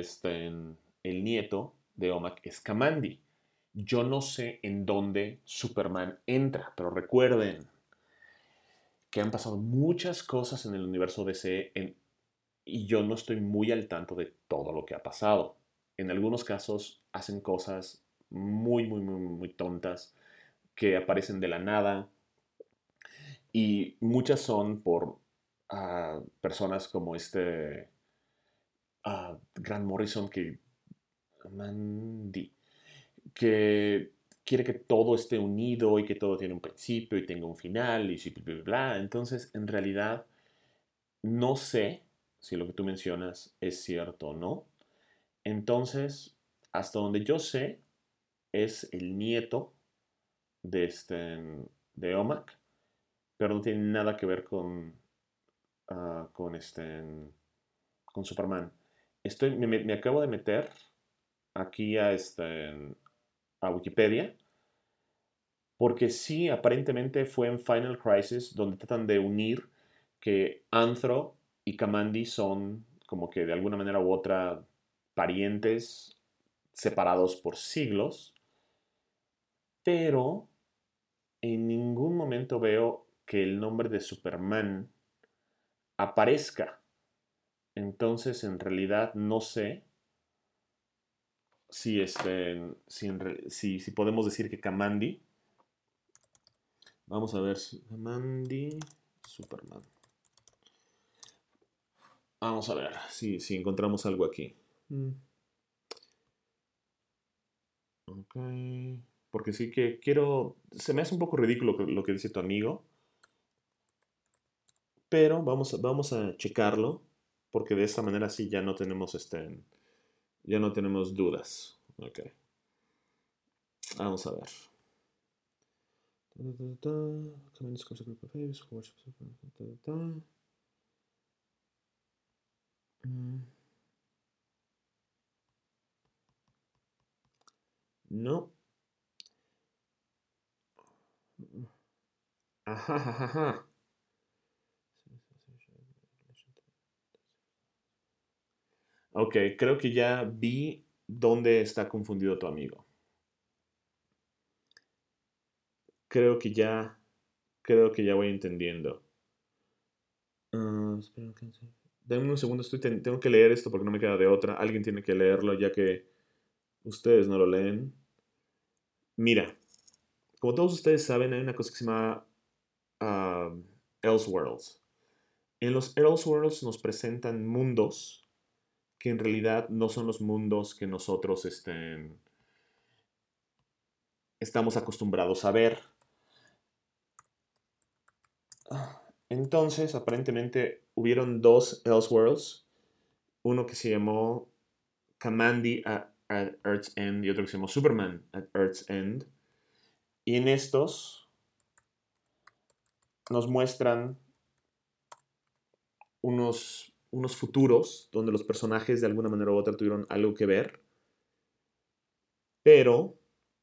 el nieto de Omak es Kamandi. Yo no sé en dónde Superman entra, pero recuerden que han pasado muchas cosas en el universo DC y yo no estoy muy al tanto de todo lo que ha pasado. En algunos casos hacen cosas muy, muy, muy, muy tontas que aparecen de la nada y muchas son por personas como Grant Morrison Mandy, que quiere que todo esté unido y que todo tiene un principio y tenga un final y bla, bla, bla. Entonces, en realidad, no sé si lo que tú mencionas es cierto o no. Entonces, hasta donde yo sé, es el nieto de, de Omak, pero no tiene nada que ver con Superman. Me acabo de meter aquí a Wikipedia, porque sí, aparentemente fue en Final Crisis donde tratan de unir que Anthro y Kamandi son como que de alguna manera u otra parientes separados por siglos, pero en ningún momento veo que el nombre de Superman aparezca. Entonces, en realidad, no sé si podemos decir que Kamandi. Vamos a ver si Kamandi Superman. Vamos a ver si encontramos algo aquí. Ok. Porque sí que quiero. Se me hace un poco ridículo lo que dice tu amigo. Pero vamos a checarlo. Porque de esta manera sí ya no tenemos ya no tenemos dudas. Ok. Vamos a ver. No. Ajá, ajá, ajá. Ok, creo que ya vi dónde está confundido tu amigo. Creo que ya, creo que ya voy entendiendo. Espera, dame un segundo, tengo que leer esto porque no me queda de otra. Alguien tiene que leerlo ya que ustedes no lo leen. Mira, como todos ustedes saben, hay una cosa que se llama ah, Elseworlds. En los Elseworlds nos presentan mundos que en realidad no son los mundos que nosotros estamos acostumbrados a ver. Entonces, aparentemente, hubieron dos Elseworlds. Uno que se llamó Kamandi at Earth's End y otro que se llamó Superman at Earth's End. Y en estos nos muestran unos futuros donde los personajes de alguna manera u otra tuvieron algo que ver. Pero,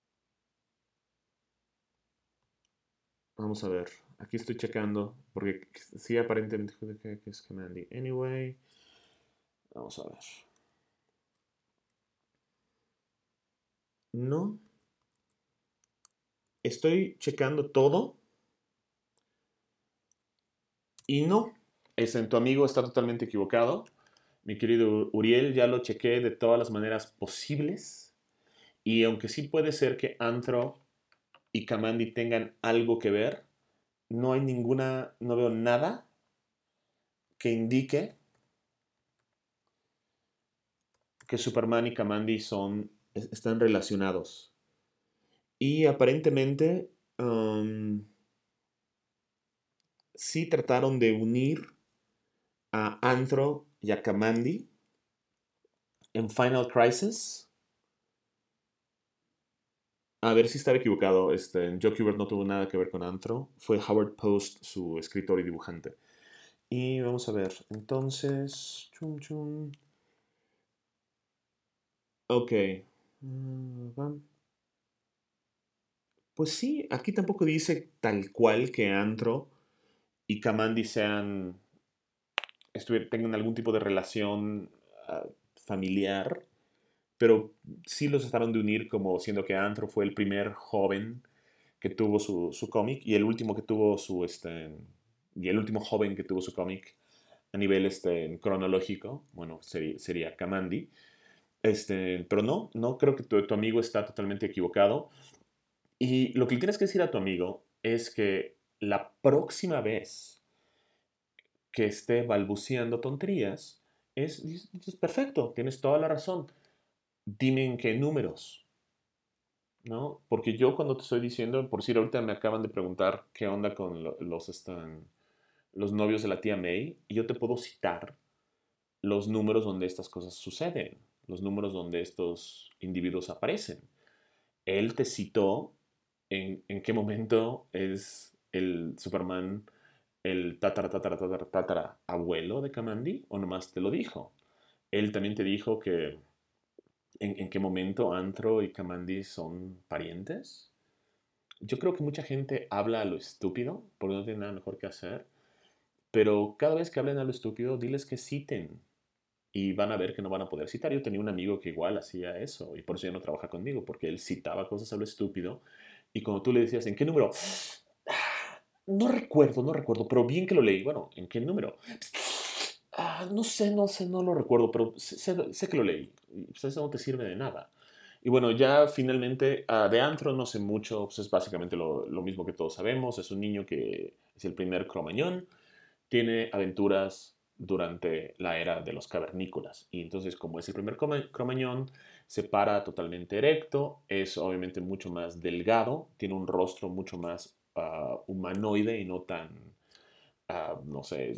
vamos a ver, aquí estoy checando, porque sí aparentemente que es Kamandi. Anyway, vamos a ver. No, estoy checando todo y no. Tu amigo está totalmente equivocado. Mi querido Uriel, ya lo chequé de todas las maneras posibles. Y aunque sí puede ser que Anthro y Kamandi tengan algo que ver, no hay no veo nada que indique que Superman y Kamandi están relacionados. Y aparentemente sí trataron de unir a Anthro y a Kamandi en Final Crisis. A ver si estaba equivocado. Joe Kubert no tuvo nada que ver con Anthro. Fue Howard Post, su escritor y dibujante. Y vamos a ver. Entonces. Chum, chum. Ok. Pues sí, aquí tampoco dice tal cual que Anthro y Kamandi tengan algún tipo de relación familiar, pero sí los trataron de unir como siendo que Anthro fue el primer joven que tuvo su cómic y el último que tuvo y el último joven que tuvo su cómic a nivel cronológico, bueno, sería Kamandi. Pero no creo que tu amigo está totalmente equivocado. Y lo que le tienes que decir a tu amigo es que la próxima vez que esté balbuceando tonterías, es perfecto, tienes toda la razón. Dime en qué números, ¿no? Porque yo cuando te estoy diciendo, por decir, ahorita me acaban de preguntar qué onda con los novios de la tía May, y yo te puedo citar los números donde estas cosas suceden, los números donde estos individuos aparecen. Él te citó en qué momento es el Superman el tatara abuelo de Kamandi, o nomás te lo dijo. Él también te dijo que en qué momento Antro y Kamandi son parientes. Yo creo que mucha gente habla a lo estúpido porque no tiene nada mejor que hacer, pero cada vez que hablen a lo estúpido, diles que citen y van a ver que no van a poder citar. Yo tenía un amigo que igual hacía eso y por eso ya no trabaja conmigo, porque él citaba cosas a lo estúpido y cuando tú le decías, ¿en qué número? No recuerdo, pero bien que lo leí. Bueno, ¿en qué número? No sé, no lo recuerdo, pero sé que lo leí. Y pues eso no te sirve de nada. Y bueno, ya finalmente, de Antro no sé mucho, pues es básicamente lo mismo que todos sabemos. Es un niño que es el primer cromañón, tiene aventuras durante la era de los cavernícolas. Y entonces, como es el primer cromañón, se para totalmente erecto, es obviamente mucho más delgado, tiene un rostro mucho más humanoide y no tan, no sé,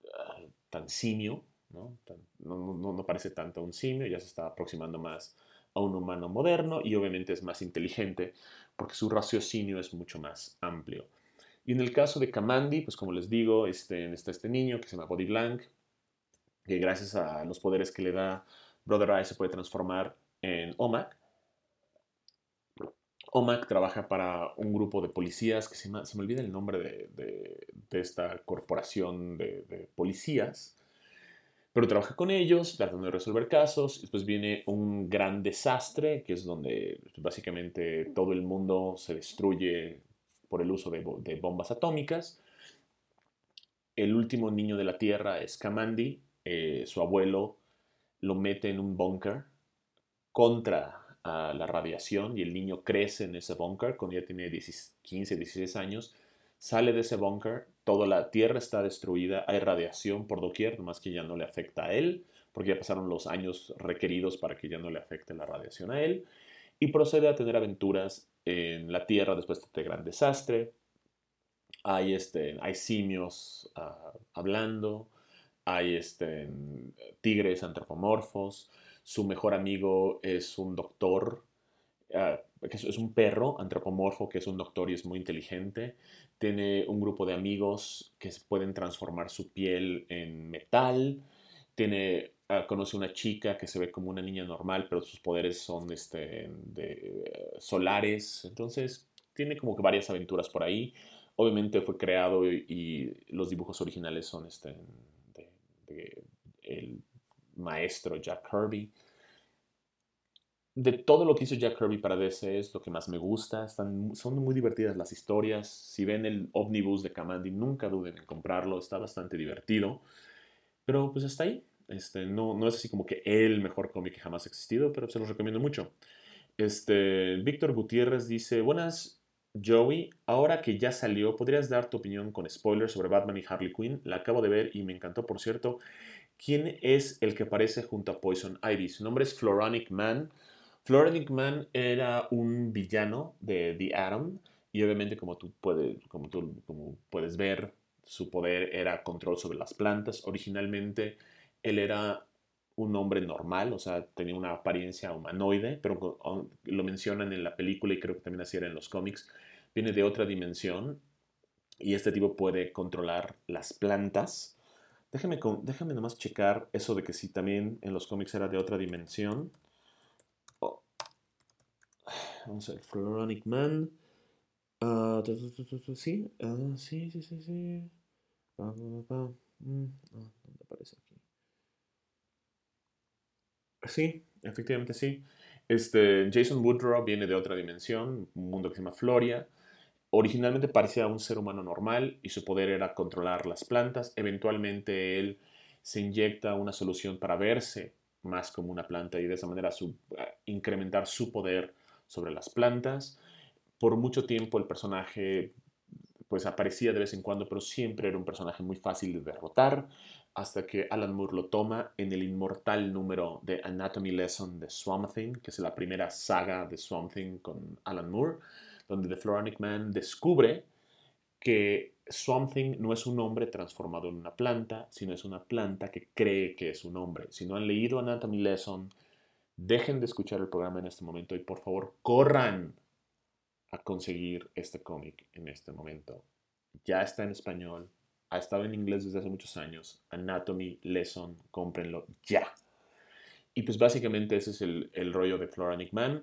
tan simio, ¿no? No parece tanto un simio, ya se está aproximando más a un humano moderno y obviamente es más inteligente porque su raciocinio es mucho más amplio. Y en el caso de Kamandi, pues como les digo, está este niño que se llama Body Blank, que gracias a los poderes que le da Brother Eye se puede transformar en OMAC. OMAC trabaja para un grupo de policías que se me olvida el nombre de esta corporación de policías, pero trabaja con ellos tratando de resolver casos. Después viene un gran desastre, que es donde básicamente todo el mundo se destruye por el uso de bombas atómicas. El último niño de la Tierra es Kamandi. Su abuelo lo mete en un búnker contra la radiación y el niño crece en ese búnker cuando ya tiene 15, 16 años. Sale de ese búnker, toda la Tierra está destruida, hay radiación por doquier, nomás que ya no le afecta a él, porque ya pasaron los años requeridos para que ya no le afecte la radiación a él, y procede a tener aventuras en la Tierra después de este gran desastre. Hay simios hablando, hay tigres antropomorfos, su mejor amigo es un doctor, que es un perro antropomorfo que es un doctor y es muy inteligente. Tiene un grupo de amigos que pueden transformar su piel en metal. Conoce una chica que se ve como una niña normal, pero sus poderes son solares. Entonces, tiene como que varias aventuras por ahí. Obviamente fue creado y los dibujos originales son de el maestro Jack Kirby. De todo lo que hizo Jack Kirby para DC es lo que más me gusta. Son muy divertidas las historias. Si ven el Omnibus de Kamandi, nunca duden en comprarlo. Está bastante divertido. Pero pues hasta ahí. No es así como que el mejor cómic que jamás ha existido, pero se los recomiendo mucho. Víctor Gutiérrez dice, buenas, Joey. Ahora que ya salió, ¿podrías dar tu opinión con spoilers sobre Batman y Harley Quinn? La acabo de ver y me encantó, por cierto. ¿Quién es el que aparece junto a Poison Ivy? Su nombre es Floronic Man. Floronic Man era un villano de The Atom y obviamente como puedes ver, su poder era control sobre las plantas. Originalmente él era un hombre normal, o sea, tenía una apariencia humanoide, pero lo mencionan en la película y creo que también así era en los cómics. Viene de otra dimensión y este tipo puede controlar las plantas. Déjame nomás checar eso de que si también en los cómics era de otra dimensión. Oh, vamos a ver, Floronic Man. Sí, sí, sí, sí, sí. ¿Dónde aparece aquí? Sí, efectivamente sí. Jason Woodrow viene de otra dimensión, un mundo que se llama Floria. Originalmente parecía un ser humano normal y su poder era controlar las plantas. Eventualmente él se inyecta una solución para verse más como una planta y de esa manera incrementar su poder sobre las plantas. Por mucho tiempo el personaje pues aparecía de vez en cuando, pero siempre era un personaje muy fácil de derrotar, hasta que Alan Moore lo toma en el inmortal número de Anatomy Lesson de Swamp Thing, que es la primera saga de Swamp Thing con Alan Moore, donde The Floronic Man descubre que Swamp Thing no es un hombre transformado en una planta, sino es una planta que cree que es un hombre. Si no han leído Anatomy Lesson, dejen de escuchar el programa en este momento y por favor corran a conseguir este cómic en este momento. Ya está en español, ha estado en inglés desde hace muchos años. Anatomy Lesson, cómprenlo ya. Y pues básicamente ese es el rollo de Floronic Man.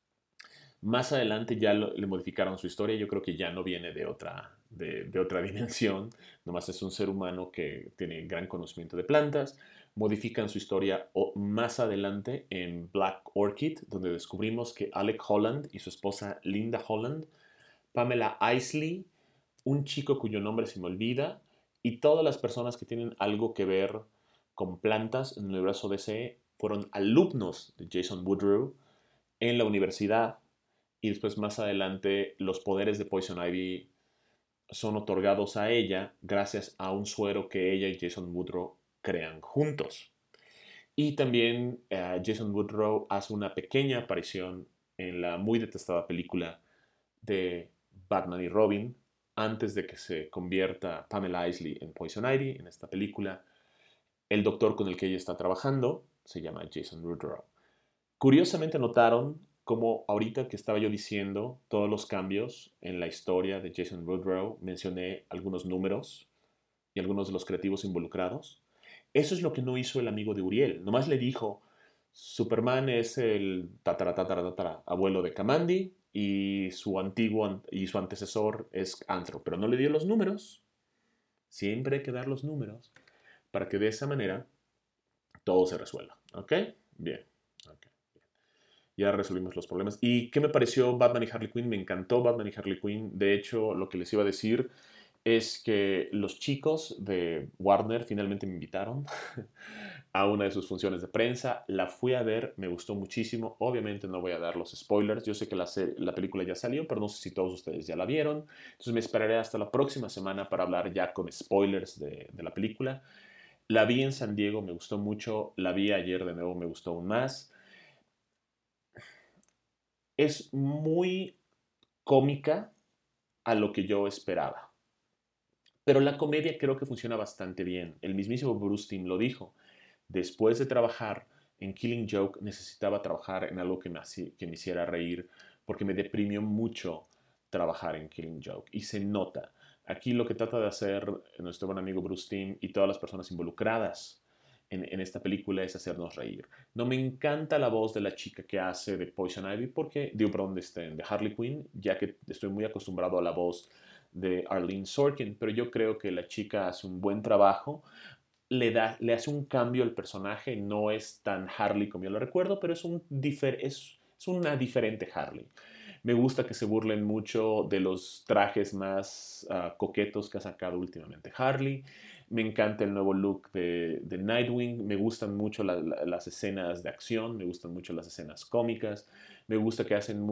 Más adelante ya le modificaron su historia. Yo creo que ya no viene de otra dimensión. Nomás es un ser humano que tiene gran conocimiento de plantas. Modifican su historia más adelante en Black Orchid, donde descubrimos que Alec Holland y su esposa Linda Holland, Pamela Isley, un chico cuyo nombre se me olvida, y todas las personas que tienen algo que ver con plantas en el universo DC fueron alumnos de Jason Woodrow en la universidad y después más adelante los poderes de Poison Ivy son otorgados a ella gracias a un suero que ella y Jason Woodrow crean juntos. Y también Jason Woodrow hace una pequeña aparición en la muy detestada película de Batman y Robin antes de que se convierta Pamela Isley en Poison Ivy en esta película. El doctor con el que ella está trabajando se llama Jason Woodrow. Curiosamente notaron como ahorita que estaba yo diciendo todos los cambios en la historia de Jason Woodrow, mencioné algunos números y algunos de los creativos involucrados. Eso es lo que no hizo el amigo de Uriel. Nomás le dijo, Superman es el tatara abuelo de Kamandi y su antiguo y su antecesor es Anthro, pero no le dio los números. Siempre hay que dar los números para que de esa manera todo se resuelva. ¿Ok? Bien. Okay. Ya resolvimos los problemas. ¿Y qué me pareció Batman y Harley Quinn? Me encantó Batman y Harley Quinn. De hecho, lo que les iba a decir es que los chicos de Warner finalmente me invitaron a una de sus funciones de prensa. La fui a ver, me gustó muchísimo. Obviamente no voy a dar los spoilers. Yo sé que la película ya salió, pero no sé si todos ustedes ya la vieron. Entonces me esperaré hasta la próxima semana para hablar ya con spoilers de la película. La vi en San Diego, me gustó mucho. La vi ayer de nuevo, me gustó aún más. Es muy cómica a lo que yo esperaba. Pero la comedia creo que funciona bastante bien. El mismísimo Bruce Timm lo dijo. Después de trabajar en Killing Joke, necesitaba trabajar en algo que me hiciera reír, porque me deprimió mucho trabajar en Killing Joke. Y se nota. Aquí lo que trata de hacer nuestro buen amigo Bruce Timm y todas las personas involucradas en esta película es hacernos reír. No me encanta la voz de la chica que hace de Poison Ivy, porque, digo, perdón, de Harley Quinn, ya que estoy muy acostumbrado a la voz de Arlene Sorkin, pero yo creo que la chica hace un buen trabajo, le hace un cambio al personaje, no es tan Harley como yo lo recuerdo, pero es una diferente Harley. Me gusta que se burlen mucho de los trajes más coquetos que ha sacado últimamente Harley. Me encanta el nuevo look de Nightwing. Me gustan mucho las escenas de acción. Me gustan mucho las escenas cómicas. Me gusta que hacen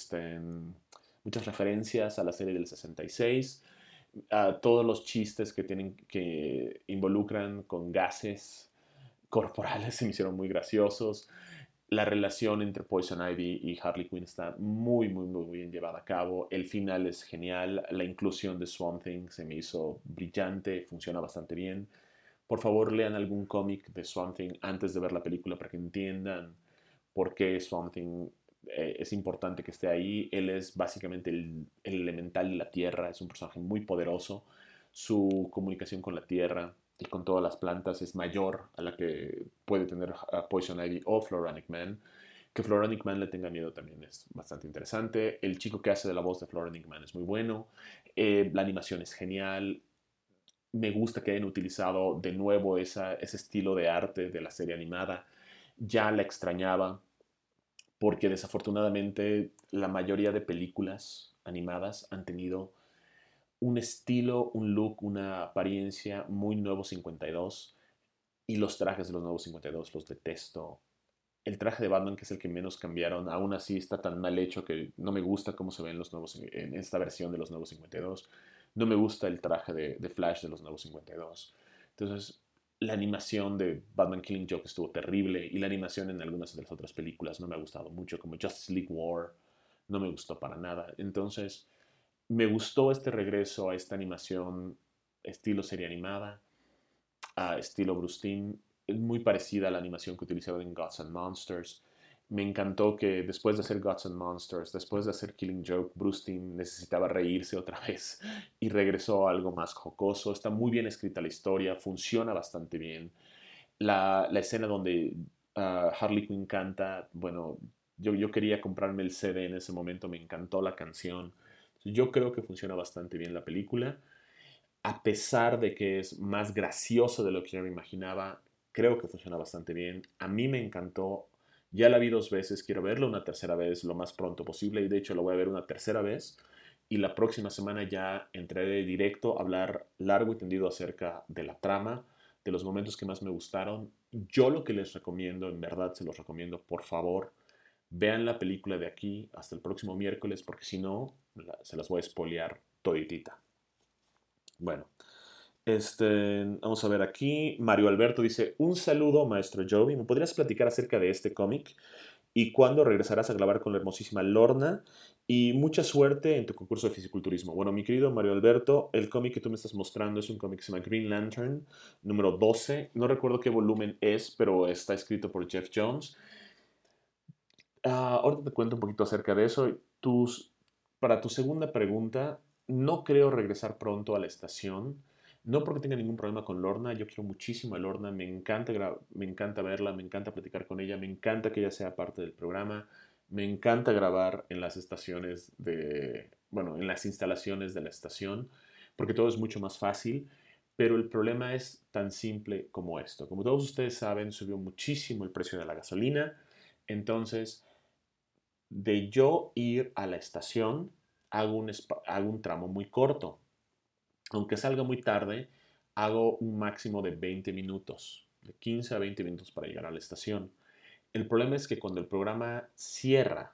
muchas referencias a la serie del 66. A todos los chistes que involucran con gases corporales se me hicieron muy graciosos. La relación entre Poison Ivy y Harley Quinn está muy bien llevada a cabo. El final es genial. La inclusión de Swamp Thing se me hizo brillante, funciona bastante bien. Por favor, lean algún cómic de Swamp Thing antes de ver la película para que entiendan por qué Swamp Thing es importante que esté ahí. Él es básicamente el elemental de la Tierra, es un personaje muy poderoso. Su comunicación con la Tierra y con todas las plantas es mayor a la que puede tener Poison Ivy o Floronic Man. Que Floronic Man le tenga miedo también es bastante interesante. El chico que hace de la voz de Floronic Man es muy bueno. La animación es genial. Me gusta que hayan utilizado de nuevo ese estilo de arte de la serie animada. Ya la extrañaba porque desafortunadamente la mayoría de películas animadas han tenido un estilo, un look, una apariencia muy nuevo 52 y los trajes de los nuevos 52 los detesto. El traje de Batman, que es el que menos cambiaron, aún así está tan mal hecho que no me gusta cómo se ven en esta versión de los nuevos 52. No me gusta el traje de Flash de los nuevos 52. Entonces, la animación de Batman Killing Joke estuvo terrible y la animación en algunas de las otras películas no me ha gustado mucho, como Justice League War, no me gustó para nada. Entonces, me gustó este regreso a esta animación estilo serie animada, a estilo Bruce Timm, es muy parecida a la animación que utilizaban en Gods and Monsters. Me encantó que después de hacer Gods and Monsters, después de hacer Killing Joke, Bruce Timm necesitaba reírse otra vez y regresó a algo más jocoso. Está muy bien escrita la historia, funciona bastante bien. La escena donde Harley Quinn canta, bueno, yo quería comprarme el CD en ese momento, me encantó la canción. Yo creo que funciona bastante bien la película a pesar de que es más gracioso de lo que yo me imaginaba, creo que funciona bastante bien. A mí me encantó. Ya la vi dos veces, quiero verla una tercera vez lo más pronto posible y de hecho la voy a ver una tercera vez. Y la próxima semana ya entraré directo a hablar largo y tendido acerca de la trama, de los momentos que más me gustaron. Yo lo que les recomiendo, en verdad se los recomiendo, por favor, vean la película de aquí hasta el próximo miércoles porque si no, se las voy a spoilear toditita. Bueno, vamos a ver aquí. Mario Alberto dice: Un saludo, maestro Joey. ¿Me podrías platicar acerca de este cómic? ¿Y cuándo regresarás a grabar con la hermosísima Lorna? Y mucha suerte en tu concurso de fisiculturismo. Bueno, mi querido Mario Alberto, el cómic que tú me estás mostrando es un cómic que se llama Green Lantern, número 12. No recuerdo qué volumen es, pero está escrito por Jeff Jones. Ahorita te cuento un poquito acerca de eso. Para tu segunda pregunta, no creo regresar pronto a la estación. No porque tenga ningún problema con Lorna. Yo quiero muchísimo a Lorna. Me encanta verla, me encanta platicar con ella, me encanta que ella sea parte del programa. Me encanta grabar en las estaciones bueno, en las instalaciones de la estación, porque todo es mucho más fácil. Pero el problema es tan simple como esto. Como todos ustedes saben, subió muchísimo el precio de la gasolina. Entonces, de yo ir a la estación, hago un tramo muy corto. Aunque salga muy tarde, hago un máximo de 20 minutos, de 15 a 20 minutos para llegar a la estación. El problema es que cuando el programa cierra,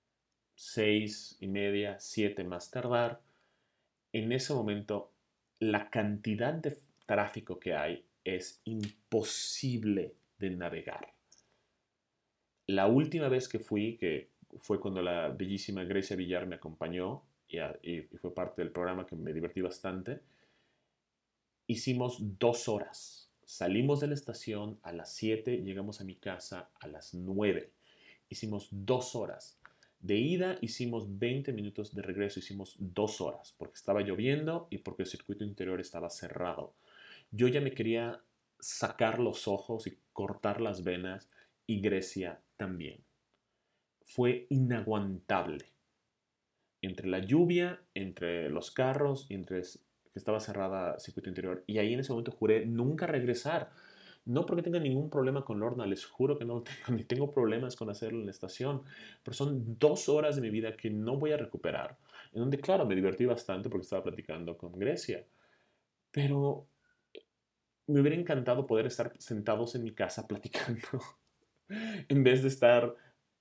6:30, 7 más tardar, en ese momento la cantidad de tráfico que hay es imposible de navegar. La última vez que fui, que fue cuando la bellísima Grecia Villar me acompañó y fue parte del programa que me divertí bastante, hicimos 2 horas. Salimos de la estación a las 7, llegamos a mi casa a las 9. Hicimos 2 horas. De ida hicimos 20 minutos, de regreso hicimos 2 horas, porque estaba lloviendo y porque el circuito interior estaba cerrado. Yo ya me quería sacar los ojos y cortar las venas, y Grecia también. Fue inaguantable. Entre la lluvia, entre los carros, entre que estaba cerrada circuito interior. Y ahí en ese momento juré nunca regresar. No porque tenga ningún problema con Lorna, les juro que no tengo, ni tengo problemas con hacerlo en la estación, pero son 2 horas de mi vida que no voy a recuperar. En donde, claro, me divertí bastante porque estaba platicando con Grecia, pero me hubiera encantado poder estar sentados en mi casa platicando en vez de estar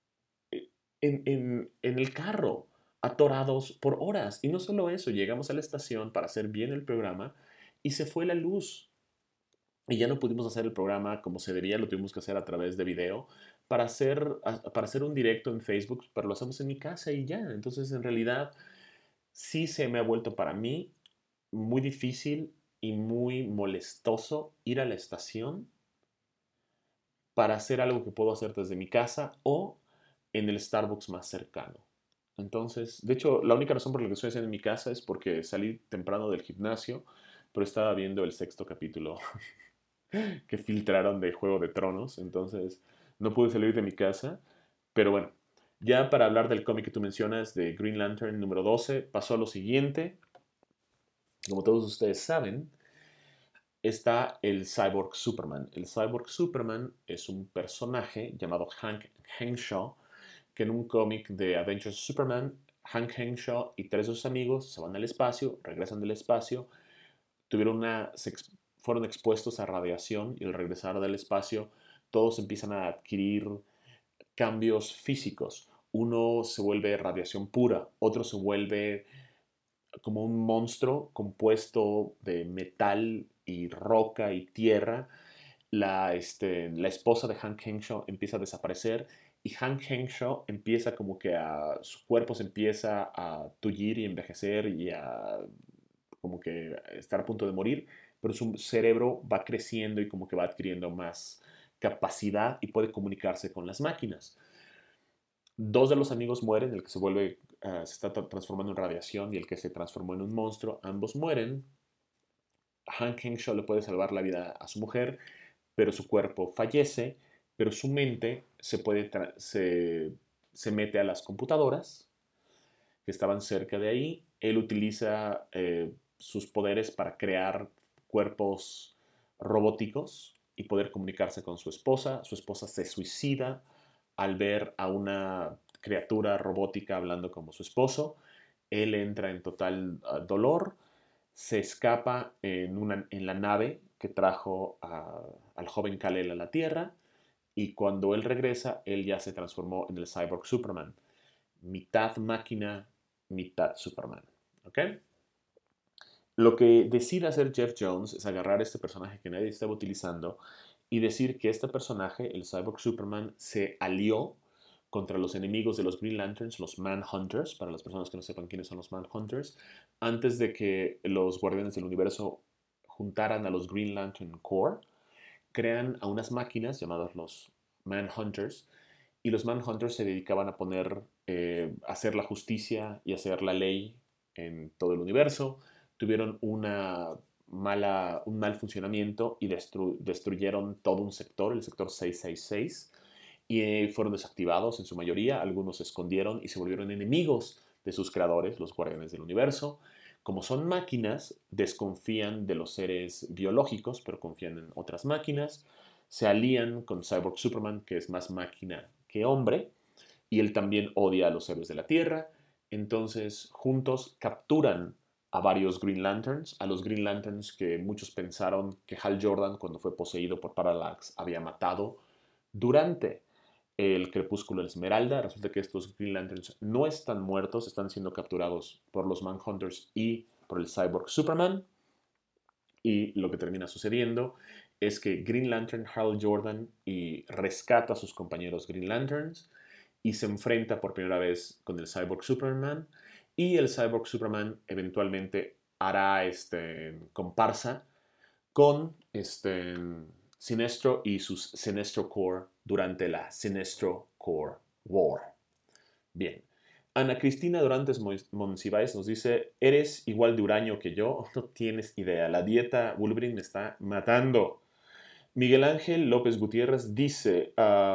en el carro, atorados por horas. Y no solo eso, llegamos a la estación para hacer bien el programa y se fue la luz. Y ya no pudimos hacer el programa como se debía, lo tuvimos que hacer a través de video para hacer un directo en Facebook, pero lo hacemos en mi casa y ya. Entonces, en realidad, sí se me ha vuelto para mí muy difícil y muy molestoso ir a la estación para hacer algo que puedo hacer desde mi casa o en el Starbucks más cercano. Entonces, de hecho, la única razón por la que estoy haciendo en mi casa es porque salí temprano del gimnasio, pero estaba viendo el sexto capítulo que filtraron de Juego de Tronos, entonces no pude salir de mi casa. Pero bueno, ya para hablar del cómic que tú mencionas de Green Lantern número 12, pasó a lo siguiente. Como todos ustedes saben, está el Cyborg Superman. El Cyborg Superman es un personaje llamado Hank Henshaw, que en un cómic de Adventures of Superman, Hank Henshaw y 3 de sus amigos se van al espacio, regresan del espacio, tuvieron fueron expuestos a radiación y al regresar del espacio todos empiezan a adquirir cambios físicos. Uno se vuelve radiación pura, otro se vuelve como un monstruo compuesto de metal y roca y tierra. La esposa de Hank Henshaw empieza a desaparecer y Hank Henshaw empieza como que su cuerpo se empieza a tullir y envejecer y a como que estar a punto de morir, pero su cerebro va creciendo y como que va adquiriendo más capacidad y puede comunicarse con las máquinas. 2 de los amigos mueren, el que se está transformando en radiación y el que se transformó en un monstruo, ambos mueren. Hank Henshaw le puede salvar la vida a su mujer, pero su cuerpo fallece, pero su mente se mete a las computadoras que estaban cerca de ahí. Él utiliza sus poderes para crear cuerpos robóticos y poder comunicarse con su esposa. Su esposa se suicida al ver a una criatura robótica hablando como su esposo. Él entra en total dolor, se escapa en la nave que trajo al joven Kal-El a la Tierra, y cuando él regresa, él ya se transformó en el Cyborg Superman. Mitad máquina, mitad Superman. ¿Ok? Lo que decide hacer Jeff Jones es agarrar este personaje que nadie estaba utilizando y decir que este personaje, el Cyborg Superman, se alió contra los enemigos de los Green Lanterns, los Manhunters, para las personas que no sepan quiénes son los Manhunters, antes de que los Guardianes del Universo juntaran a los Green Lantern Corps, crean a unas máquinas llamadas los Manhunters y los Manhunters se dedicaban a hacer la justicia y hacer la ley en todo el universo. Tuvieron un mal funcionamiento y destruyeron todo un sector, el sector 666, y fueron desactivados en su mayoría. Algunos se escondieron y se volvieron enemigos de sus creadores, los Guardianes del Universo. Como son máquinas, desconfían de los seres biológicos, pero confían en otras máquinas. Se alían con Cyborg Superman, que es más máquina que hombre, y él también odia a los héroes de la Tierra. Entonces, juntos capturan a varios Green Lanterns, a los Green Lanterns que muchos pensaron que Hal Jordan, cuando fue poseído por Parallax, había matado durante el Crepúsculo de Esmeralda. Resulta que estos Green Lanterns no están muertos, están siendo capturados por los Manhunters y por el Cyborg Superman. Y lo que termina sucediendo es que Green Lantern Hal Jordan rescata a sus compañeros Green Lanterns y se enfrenta por primera vez con el Cyborg Superman. Y el Cyborg Superman eventualmente hará comparsa con Sinestro y sus Sinestro Corps durante la Sinestro Corps War. Bien. Ana Cristina Dorantes Monsiváis nos dice, ¿eres igual de huraño que yo? No tienes idea, la dieta Wolverine me está matando. Miguel Ángel López Gutiérrez dice,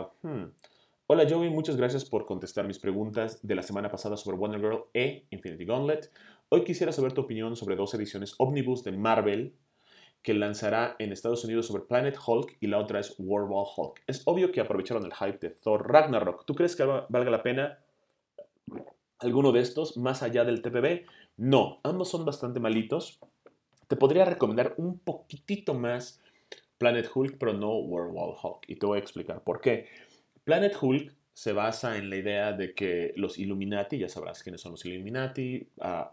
hola Joey, muchas gracias por contestar mis preguntas de la semana pasada sobre Wonder Girl e Infinity Gauntlet. Hoy quisiera saber tu opinión sobre 2 ediciones ómnibus de Marvel que lanzará en Estados Unidos sobre Planet Hulk y la otra es World War Hulk. Es obvio que aprovecharon el hype de Thor Ragnarok. ¿Tú crees que valga la pena alguno de estos más allá del TPB? No, ambos son bastante malitos. Te podría recomendar un poquitito más Planet Hulk, pero no World War Hulk. Y te voy a explicar por qué. Planet Hulk se basa en la idea de que los Illuminati, ya sabrás quiénes son los Illuminati,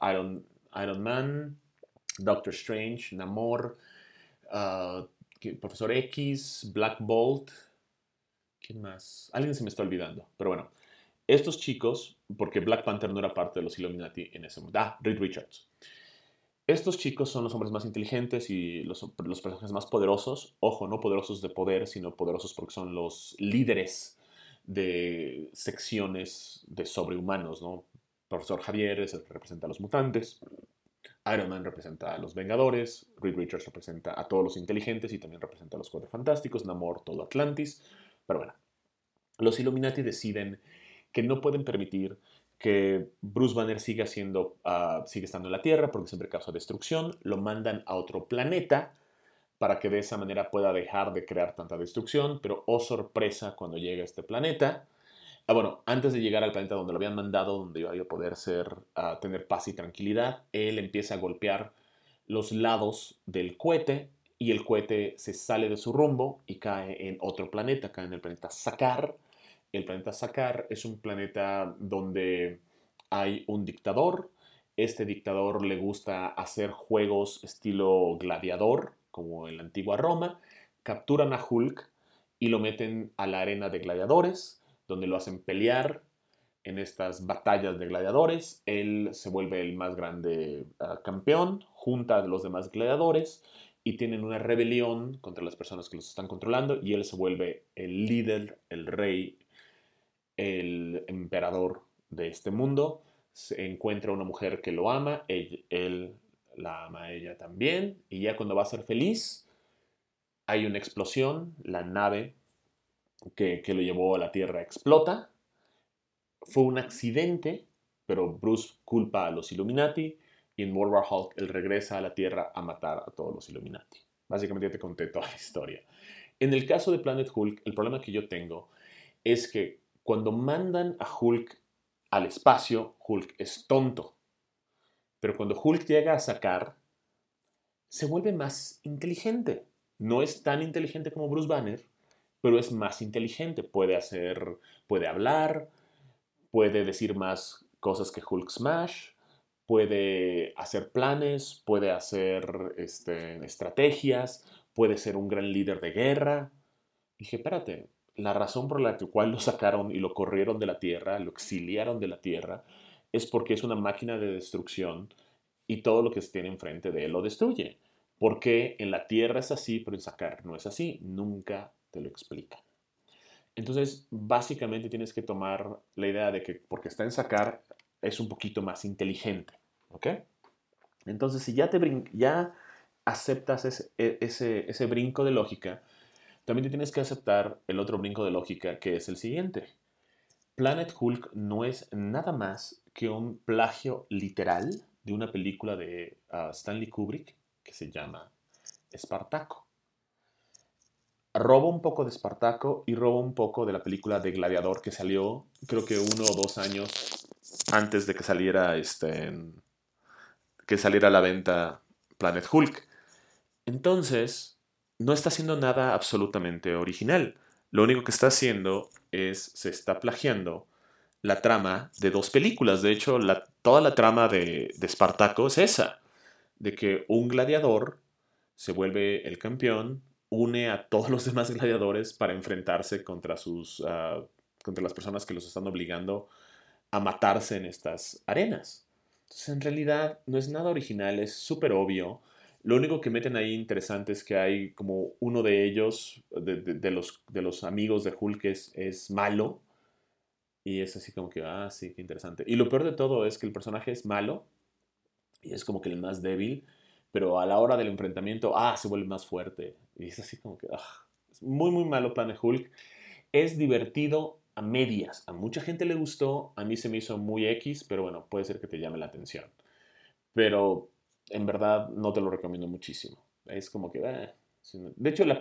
Iron Man, Doctor Strange, Namor, uh, Profesor X, Black Bolt, ¿quién más? Alguien se me está olvidando, pero bueno. Estos chicos, porque Black Panther no era parte de los Illuminati en ese momento. Reed Richards. Estos chicos son los hombres más inteligentes y los personajes más poderosos. Ojo, no poderosos de poder, sino poderosos porque son los líderes de secciones de sobrehumanos, ¿no? Profesor Javier es el que representa a los mutantes. Iron Man representa a los Vengadores. Reed Richards representa a todos los inteligentes y también representa a los Cuatro Fantásticos. Namor, todo Atlantis. Pero bueno, los Illuminati deciden que no pueden permitir que Bruce Banner siga estando en la Tierra porque siempre causa destrucción. Lo mandan a otro planeta para que de esa manera pueda dejar de crear tanta destrucción. Pero, oh sorpresa, cuando llega a este planeta, bueno, antes de llegar al planeta donde lo habían mandado, donde iba a poder tener paz y tranquilidad, él empieza a golpear los lados del cohete y el cohete se sale de su rumbo y cae en otro planeta, cae en el planeta Sakaar. El planeta Sakaar es un planeta donde hay un dictador. Este dictador le gusta hacer juegos estilo gladiador, como en la antigua Roma. Capturan a Hulk y lo meten a la arena de gladiadores, donde lo hacen pelear en estas batallas de gladiadores. Él se vuelve el más grande campeón, junta a los demás gladiadores y tienen una rebelión contra las personas que los están controlando y él se vuelve el líder, el rey, el emperador de este mundo. Se encuentra una mujer que lo ama, él la ama a ella también, y ya cuando va a ser feliz, hay una explosión, la nave que lo llevó a la Tierra explota. Fue un accidente, pero Bruce culpa a los Illuminati y en World War Hulk él regresa a la Tierra a matar a todos los Illuminati. Básicamente te conté toda la historia. En el caso de Planet Hulk, el problema que yo tengo es que cuando mandan a Hulk al espacio, Hulk es tonto. Pero cuando Hulk llega a Sakaar, se vuelve más inteligente. No es tan inteligente como Bruce Banner, pero es más inteligente. Puede hablar, puede decir más cosas que Hulk Smash, puede hacer planes, puede hacer estrategias, puede ser un gran líder de guerra. Dije, espérate, la razón por la cual lo sacaron y lo corrieron de la Tierra, lo exiliaron de la Tierra, es porque es una máquina de destrucción y todo lo que se tiene enfrente de él lo destruye. ¿Por qué en la Tierra es así, pero en Sakaar no es así? Nunca te lo explican. Entonces, básicamente tienes que tomar la idea de que porque está en sacar, es un poquito más inteligente, ¿ok? Entonces, si ya aceptas ese brinco de lógica, también te tienes que aceptar el otro brinco de lógica, que es el siguiente. Planet Hulk no es nada más que un plagio literal de una película de Stanley Kubrick que se llama Espartaco. Roba un poco de Espartaco y roba un poco de la película de Gladiador que salió, creo que 1 o 2 años antes de que saliera a la venta Planet Hulk. Entonces, no está haciendo nada absolutamente original. Lo único que está haciendo se está plagiando la trama de 2 películas. De hecho, toda la trama de Espartaco es esa, de que un gladiador se vuelve el campeón, une a todos los demás gladiadores para enfrentarse contra las personas que los están obligando a matarse en estas arenas. Entonces, en realidad, no es nada original, es súper obvio. Lo único que meten ahí interesante es que hay como uno de ellos, de los amigos de Hulk, es malo. Y es así como que, sí, qué interesante. Y lo peor de todo es que el personaje es malo y es como que el más débil, pero a la hora del enfrentamiento, se vuelve más fuerte. Y es así como que, es muy, muy malo Planet Hulk. Es divertido a medias. A mucha gente le gustó, a mí se me hizo muy X, pero bueno, puede ser que te llame la atención. Pero en verdad no te lo recomiendo muchísimo. Es como que, de hecho,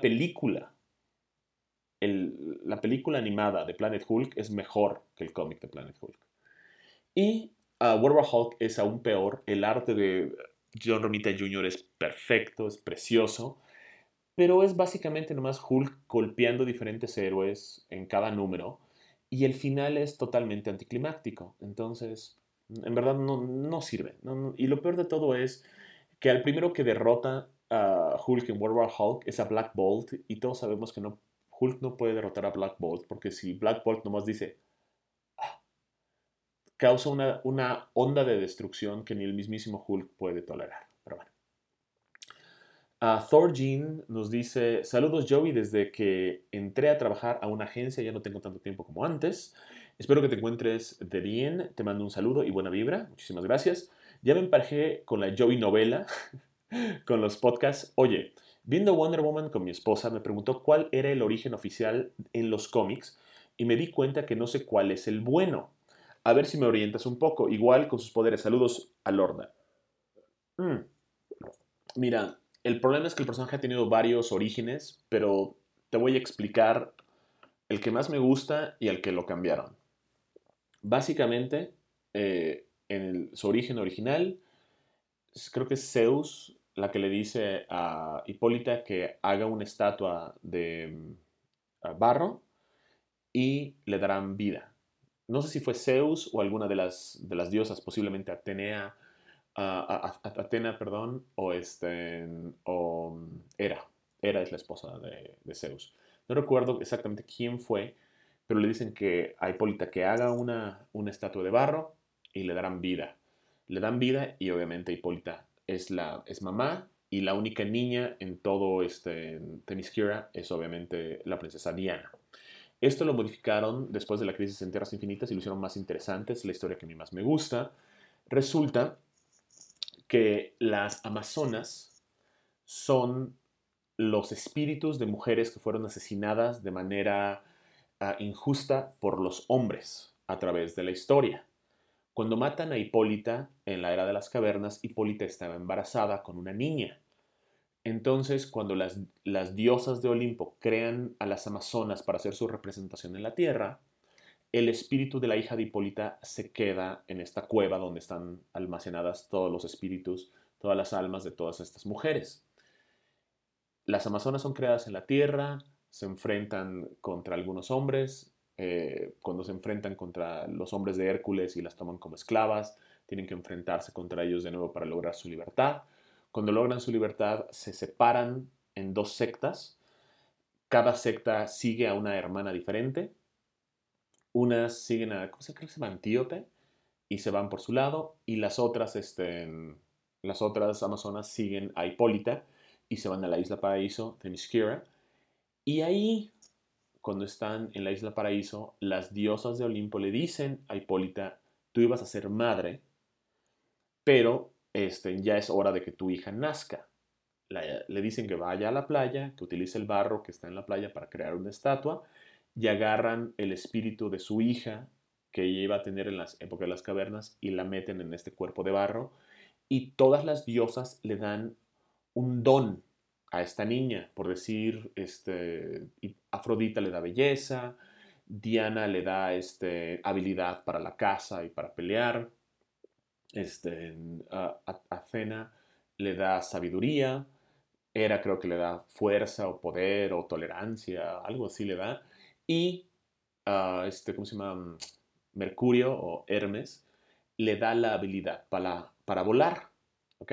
la película animada de Planet Hulk es mejor que el cómic de Planet Hulk. Y World War Hulk es aún peor. El arte de John Romita Jr. es perfecto, es precioso, pero es básicamente nomás Hulk golpeando diferentes héroes en cada número y el final es totalmente anticlimáctico. Entonces, en verdad no sirve. Y lo peor de todo es que al primero que derrota a Hulk en World War Hulk es a Black Bolt y todos sabemos que Hulk no puede derrotar a Black Bolt porque si Black Bolt nomás dice causa una onda de destrucción que ni el mismísimo Hulk puede tolerar. Pero bueno. Thor Jean nos dice, saludos Joey, desde que entré a trabajar a una agencia ya no tengo tanto tiempo como antes. Espero que te encuentres de bien, te mando un saludo y buena vibra, muchísimas gracias. Ya me emparejé con la Joey novela, con los podcasts. Oye, viendo Wonder Woman con mi esposa me preguntó cuál era el origen oficial en los cómics y me di cuenta que no sé cuál es el bueno. A ver si me orientas un poco, igual con sus poderes. Saludos a Lorna. Mm, Mira, el problema es que el personaje ha tenido varios orígenes, pero te voy a explicar el que más me gusta y el que lo cambiaron. Básicamente, su origen original, creo que es Zeus la que le dice a Hipólita que haga una estatua de barro y le darán vida. No sé si fue Zeus o alguna de las diosas, posiblemente Atenea, Atena, perdón, o Hera. Hera es la esposa de Zeus. No recuerdo exactamente quién fue, pero le dicen que a Hipólita que haga una estatua de barro y le darán vida. Le dan vida y obviamente Hipólita es mamá y la única niña en todo Themyscira es obviamente la princesa Diana. Esto lo modificaron después de la crisis en Tierras Infinitas y lo hicieron más interesante. Es la historia que a mí más me gusta. Resulta que las amazonas son los espíritus de mujeres que fueron asesinadas de manera injusta por los hombres a través de la historia. Cuando matan a Hipólita en la era de las cavernas, Hipólita estaba embarazada con una niña. Entonces, cuando las diosas de Olimpo crean a las amazonas para hacer su representación en la tierra, el espíritu de la hija de Hipólita se queda en esta cueva donde están almacenadas todos los espíritus, todas las almas de todas estas mujeres. Las amazonas son creadas en la tierra, se enfrentan contra algunos hombres, cuando se enfrentan contra los hombres de Hércules y las toman como esclavas, tienen que enfrentarse contra ellos de nuevo para lograr su libertad. Cuando logran su libertad, se separan en 2 sectas. Cada secta sigue a una hermana diferente. Unas siguen a, ¿cómo se cree que se llama? Antíope, y se van por su lado, y las otras amazonas siguen a Hipólita y se van a la isla Paraíso, Themyscira, y ahí, cuando están en la Isla Paraíso, las diosas de Olimpo le dicen a Hipólita, tú ibas a ser madre, pero ya es hora de que tu hija nazca. Le dicen que vaya a la playa, que utilice el barro que está en la playa para crear una estatua, y agarran el espíritu de su hija que ella iba a tener en las épocas de las cavernas y la meten en este cuerpo de barro, y todas las diosas le dan un don a esta niña, por decir, Afrodita le da belleza, Diana le da habilidad para la caza y para pelear, Athena le da sabiduría, Hera creo que le da fuerza o poder o tolerancia, algo así le da, y ¿cómo se llama? Mercurio o Hermes le da la habilidad para volar, ¿ok?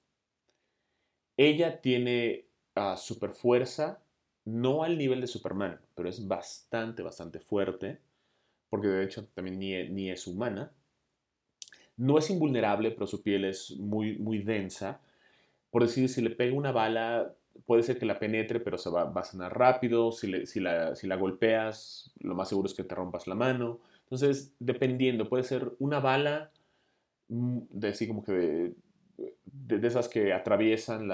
Ella tiene super fuerza, no al nivel de Superman, pero es bastante fuerte, porque de hecho también ni es humana. No es invulnerable, pero su piel es muy densa. Por decir, si le pega una bala, puede ser que la penetre, pero va a sanar rápido. Si la golpeas, lo más seguro es que te rompas la mano. Entonces, dependiendo, puede ser una bala de así como que de esas que atraviesan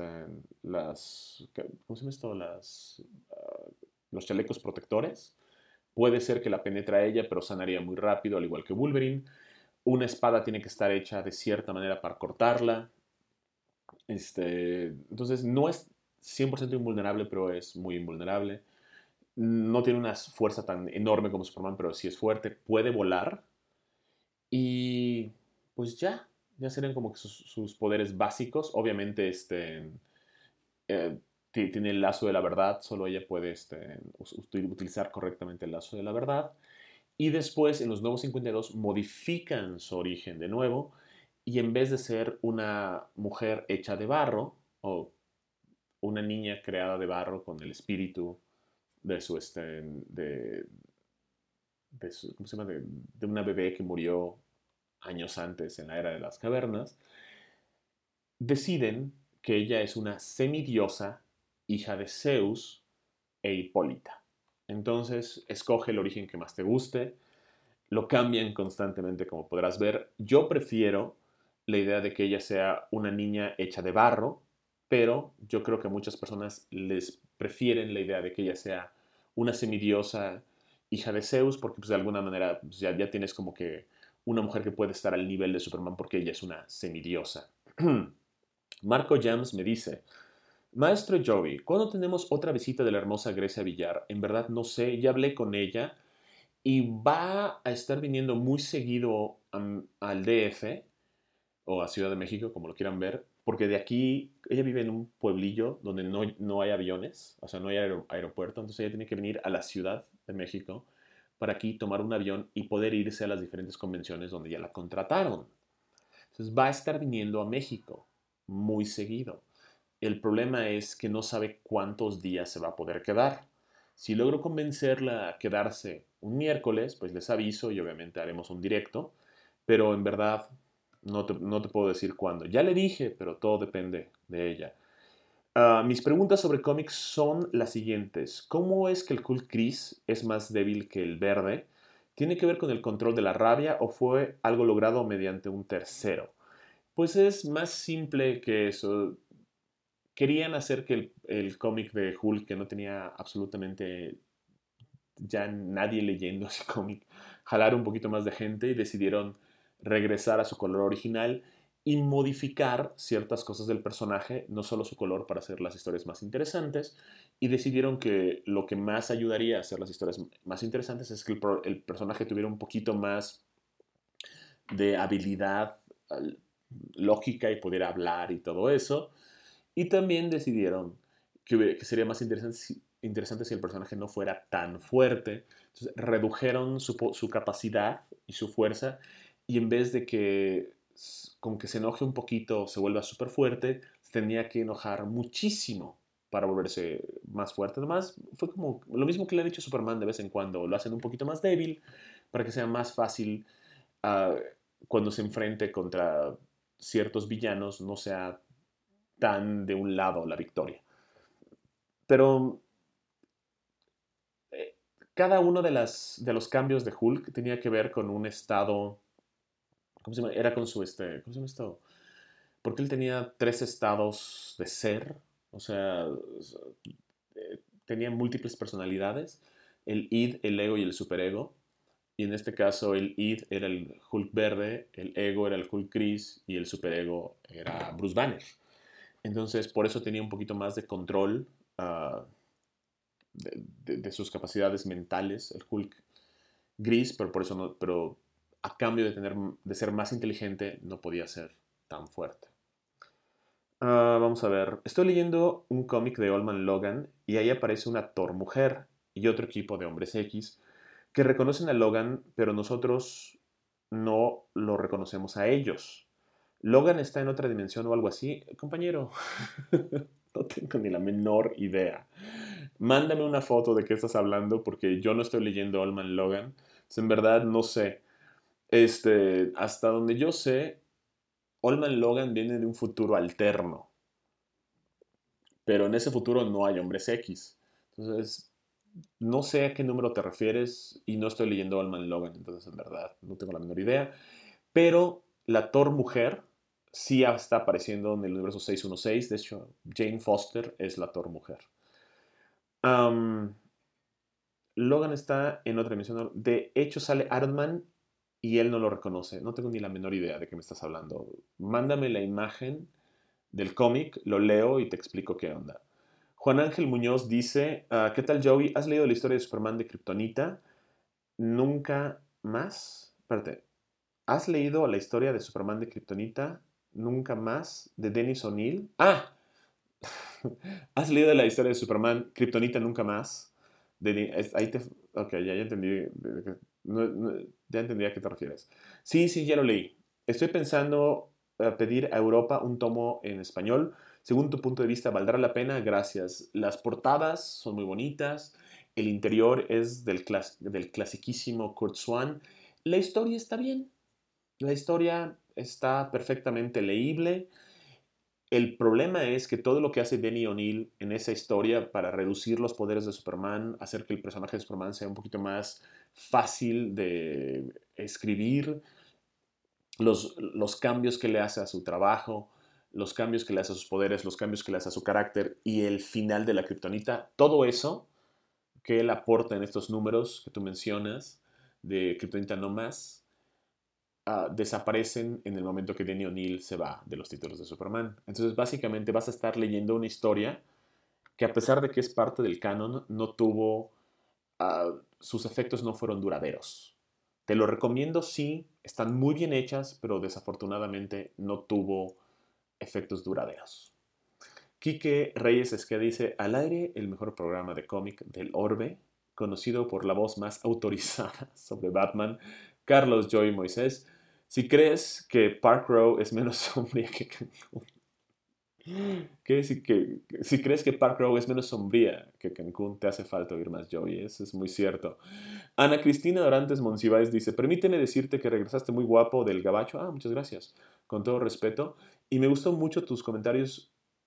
¿cómo se llama esto? Los chalecos protectores. Puede ser que la penetre a ella, pero sanaría muy rápido, al igual que Wolverine. Una espada tiene que estar hecha de cierta manera para cortarla. Entonces no es 100% invulnerable, pero es muy invulnerable. No tiene una fuerza tan enorme como Superman, pero sí es fuerte. Puede volar. Y pues ya serían como que sus poderes básicos. Obviamente, eh, tiene el lazo de la verdad. Solo ella puede utilizar correctamente el lazo de la verdad. Y después, en los Nuevos 52, modifican su origen de nuevo. Y en vez de ser una mujer hecha de barro, o una niña creada de barro con el espíritu de su, ¿cómo se llama? De una bebé que murió años antes en la era de las cavernas, deciden que ella es una semidiosa, hija de Zeus e Hipólita. Entonces, escoge el origen que más te guste, lo cambian constantemente, como podrás ver. Yo prefiero la idea de que ella sea una niña hecha de barro, pero yo creo que a muchas personas les prefieren la idea de que ella sea una semidiosa hija de Zeus, porque pues, de alguna manera pues, ya tienes como que una mujer que puede estar al nivel de Superman porque ella es una semidiosa. Marco Jams me dice, Maestro Joey, ¿cuándo tenemos otra visita de la hermosa Grecia Villar? En verdad no sé, ya hablé con ella y va a estar viniendo muy seguido al DF o a Ciudad de México, como lo quieran ver, porque de aquí ella vive en un pueblillo donde no hay aviones, o sea, no hay aeropuerto, entonces ella tiene que venir a la Ciudad de México para aquí tomar un avión y poder irse a las diferentes convenciones donde ya la contrataron. Entonces va a estar viniendo a México muy seguido. El problema es que no sabe cuántos días se va a poder quedar. Si logro convencerla a quedarse un miércoles, pues les aviso y obviamente haremos un directo, pero en verdad no te puedo decir cuándo. Ya le dije, pero todo depende de ella. Mis preguntas sobre cómics son las siguientes. ¿Cómo es que el Cool Chris es más débil que el verde? ¿Tiene que ver con el control de la rabia o fue algo logrado mediante un tercero? Pues es más simple que eso. Querían hacer que el cómic de Hulk, que no tenía absolutamente ya nadie leyendo ese cómic, jalar un poquito más de gente y decidieron regresar a su color original y modificar ciertas cosas del personaje, no solo su color para hacer las historias más interesantes, y decidieron que lo que más ayudaría a hacer las historias más interesantes es que el personaje tuviera un poquito más de habilidad lógica y pudiera hablar y todo eso. Y también decidieron que sería más interesante si el personaje no fuera tan fuerte. Entonces redujeron su capacidad y su fuerza y en vez de que con que se enoje un poquito se vuelva súper fuerte, se tenía que enojar muchísimo para volverse más fuerte. Además, fue como lo mismo que le ha dicho Superman de vez en cuando, lo hacen un poquito más débil para que sea más fácil uh, cuando se enfrente contra ciertos villanos, no sea tan de un lado la victoria. Pero cada uno de los cambios de Hulk tenía que ver con un estado, ¿cómo se llama? Era con su, ¿cómo se llama esto? Porque él tenía tres estados de ser, o sea, tenía múltiples personalidades, el id, el ego y el superego. Y en este caso el id era el Hulk verde, el ego era el Hulk gris y el superego era Bruce Banner. Entonces por eso tenía un poquito más de control de sus capacidades mentales, el Hulk gris, pero por eso no, pero a cambio de ser más inteligente no podía ser tan fuerte. Vamos a ver. Estoy leyendo un cómic de Oldman Logan y ahí aparece una Thor mujer y otro equipo de hombres X que reconocen a Logan, pero nosotros no lo reconocemos a ellos. Logan está en otra dimensión o algo así. Compañero, no tengo ni la menor idea. Mándame una foto de qué estás hablando porque yo no estoy leyendo Oldman Logan. En verdad no sé. Hasta donde yo sé, Oldman Logan viene de un futuro alterno, pero en ese futuro no hay hombres X. Entonces, no sé a qué número te refieres y no estoy leyendo Oldman Logan, entonces en verdad no tengo la menor idea. Pero la Thor mujer sí está apareciendo en el universo 616. De hecho, Jane Foster es la Thor mujer. Um, Logan está en otra dimensión. De hecho, sale Iron Man y él no lo reconoce. No tengo ni la menor idea de qué me estás hablando. Mándame la imagen del cómic, lo leo y te explico qué onda. Juan Ángel Muñoz dice, ¿qué tal Joey? ¿Has leído la historia de Superman de Kryptonita? Nunca más. Espérate. ¿Has leído la historia de Superman de Kryptonita? Nunca más. De Dennis O'Neill. ¡Ah! ¿Has leído la historia de Superman Kryptonita nunca más? Ahí te... Ok, ya entendí. Ya entendí a qué te refieres. Sí, sí, ya lo leí. Estoy pensando pedir a Europa un tomo en español. Según tu punto de vista, ¿valdrá la pena? Gracias. Las portadas son muy bonitas. El interior es del clasiquísimo Kurt Swan. La historia está bien. La historia está perfectamente leíble. El problema es que todo lo que hace Denny O'Neill en esa historia para reducir los poderes de Superman, hacer que el personaje de Superman sea un poquito más fácil de escribir, los cambios que le hace a su trabajo, los cambios que le hace a sus poderes, los cambios que le hace a su carácter y el final de la kriptonita, todo eso que él aporta en estos números que tú mencionas de Kryptonita no más, desaparecen en el momento que Denny O'Neill se va de los títulos de Superman. Entonces, básicamente vas a estar leyendo una historia que a pesar de que es parte del canon, no tuvo, sus efectos no fueron duraderos. Te lo recomiendo, sí, están muy bien hechas, pero desafortunadamente no tuvo efectos duraderos. Quique Reyes es que dice, al aire el mejor programa de cómic del Orbe, conocido por la voz más autorizada sobre Batman, Carlos Joy Moisés. Si crees que Park Row es menos sombría que Cancún, si crees que Park Row es menos sombría que Cancún, te hace falta oír más Joey, eso es muy cierto. Ana Cristina Dorantes Monsiváis dice, permíteme decirte que regresaste muy guapo del gabacho. Muchas gracias, con todo respeto. Y me gustó mucho tus comentarios,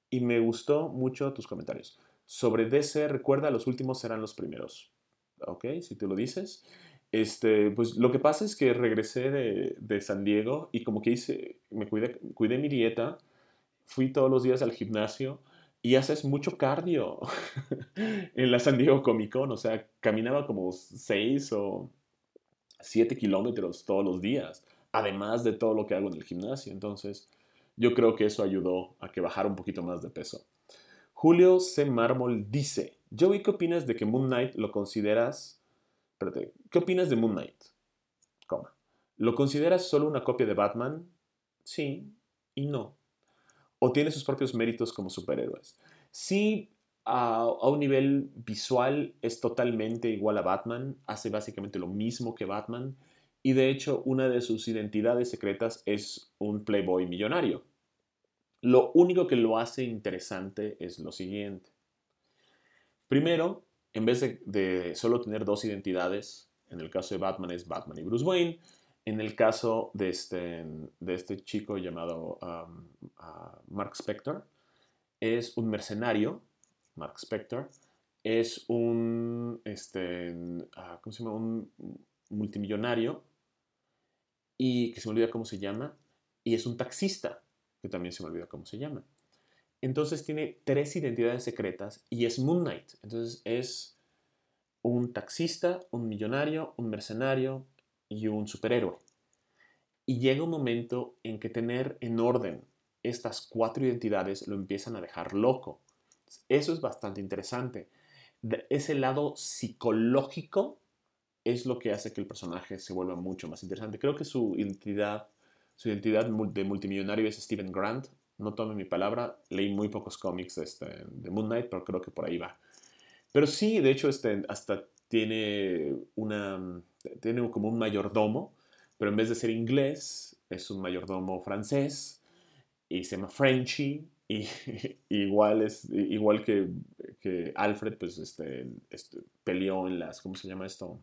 Sobre DC, recuerda, los últimos serán los primeros. Ok, si tú lo dices. Pues lo que pasa es que regresé de San Diego y como que cuidé mi dieta, fui todos los días al gimnasio y haces mucho cardio en la San Diego Comic Con. O sea, caminaba como 6 o 7 kilómetros todos los días, además de todo lo que hago en el gimnasio. Entonces, yo creo que eso ayudó a que bajara un poquito más de peso. Julio C. Mármol dice, Joey, ¿qué opinas de que Moon Knight lo consideras... Espérate, ¿qué opinas de Moon Knight? Coma. ¿Lo consideras solo una copia de Batman? Sí y no. ¿O tiene sus propios méritos como superhéroes? Sí, a un nivel visual es totalmente igual a Batman, hace básicamente lo mismo que Batman y de hecho una de sus identidades secretas es un playboy millonario. Lo único que lo hace interesante es lo siguiente. Primero, en vez de solo tener dos identidades, en el caso de Batman es Batman y Bruce Wayne, en el caso de este chico llamado Mark Spector, es un mercenario, Mark Spector, es un, ¿cómo se llama? Un multimillonario y que se me olvida cómo se llama, y es un taxista, que también se me olvida cómo se llama. Entonces tiene tres identidades secretas y es Moon Knight. Entonces es un taxista, un millonario, un mercenario y un superhéroe. Y llega un momento en que tener en orden estas cuatro identidades lo empiezan a dejar loco. Eso es bastante interesante. Ese lado psicológico es lo que hace que el personaje se vuelva mucho más interesante. Creo que su identidad de multimillonario es Steven Grant. No tome mi palabra, leí muy pocos cómics de Moon Knight, pero creo que por ahí va. Pero sí, de hecho, hasta tiene como un mayordomo, pero en vez de ser inglés, es un mayordomo francés y se llama Frenchy. Y igual que Alfred, pues peleó en las, ¿cómo se llama esto?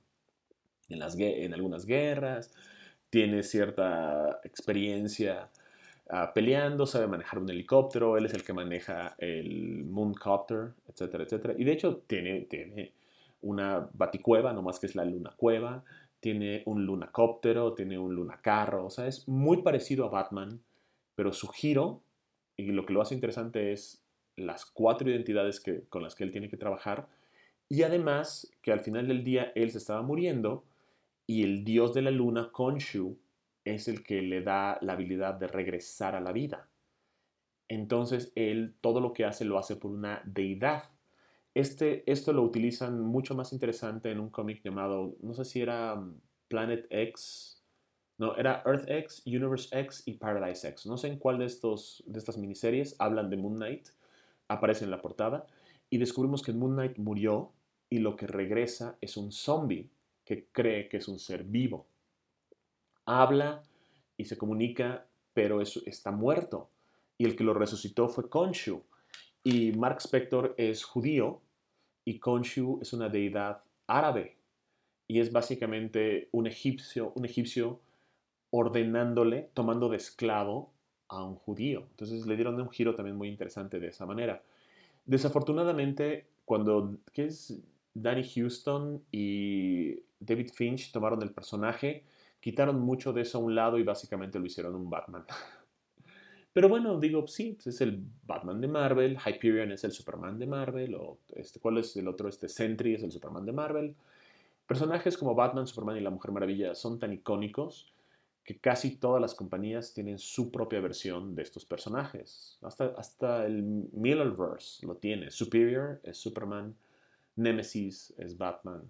En algunas guerras, tiene cierta experiencia peleando, sabe manejar un helicóptero, él es el que maneja el Mooncopter, etcétera, etcétera. Y de hecho tiene una baticueva, nomás que es la Luna Cueva, tiene un lunacóptero, tiene un lunacarro, o sea, es muy parecido a Batman, pero su giro, y lo que lo hace interesante es las cuatro identidades con las que él tiene que trabajar, y además que al final del día él se estaba muriendo y el dios de la luna, Khonshu, es el que le da la habilidad de regresar a la vida. Entonces él todo lo que hace lo hace por una deidad. Esto lo utilizan mucho más interesante en un cómic llamado, no sé si era Planet X, no, era Earth X, Universe X y Paradise X. No sé en cuál de estas miniseries hablan de Moon Knight, aparece en la portada, y descubrimos que Moon Knight murió y lo que regresa es un zombie que cree que es un ser vivo. Habla y se comunica, pero está muerto. Y el que lo resucitó fue Khonshu. Y Mark Spector es judío y Khonshu es una deidad árabe. Y es básicamente un egipcio ordenándole, tomando de esclavo a un judío. Entonces le dieron un giro también muy interesante de esa manera. Desafortunadamente, cuando ¿qué es? Danny Houston y David Finch tomaron el personaje, quitaron mucho de eso a un lado y básicamente lo hicieron un Batman. Pero bueno, digo, sí, es el Batman de Marvel, Hyperion es el Superman de Marvel, o ¿cuál es el otro? Sentry es el Superman de Marvel. Personajes como Batman, Superman y la Mujer Maravilla son tan icónicos que casi todas las compañías tienen su propia versión de estos personajes. Hasta el Millerverse lo tiene. Superior es Superman, Nemesis es Batman.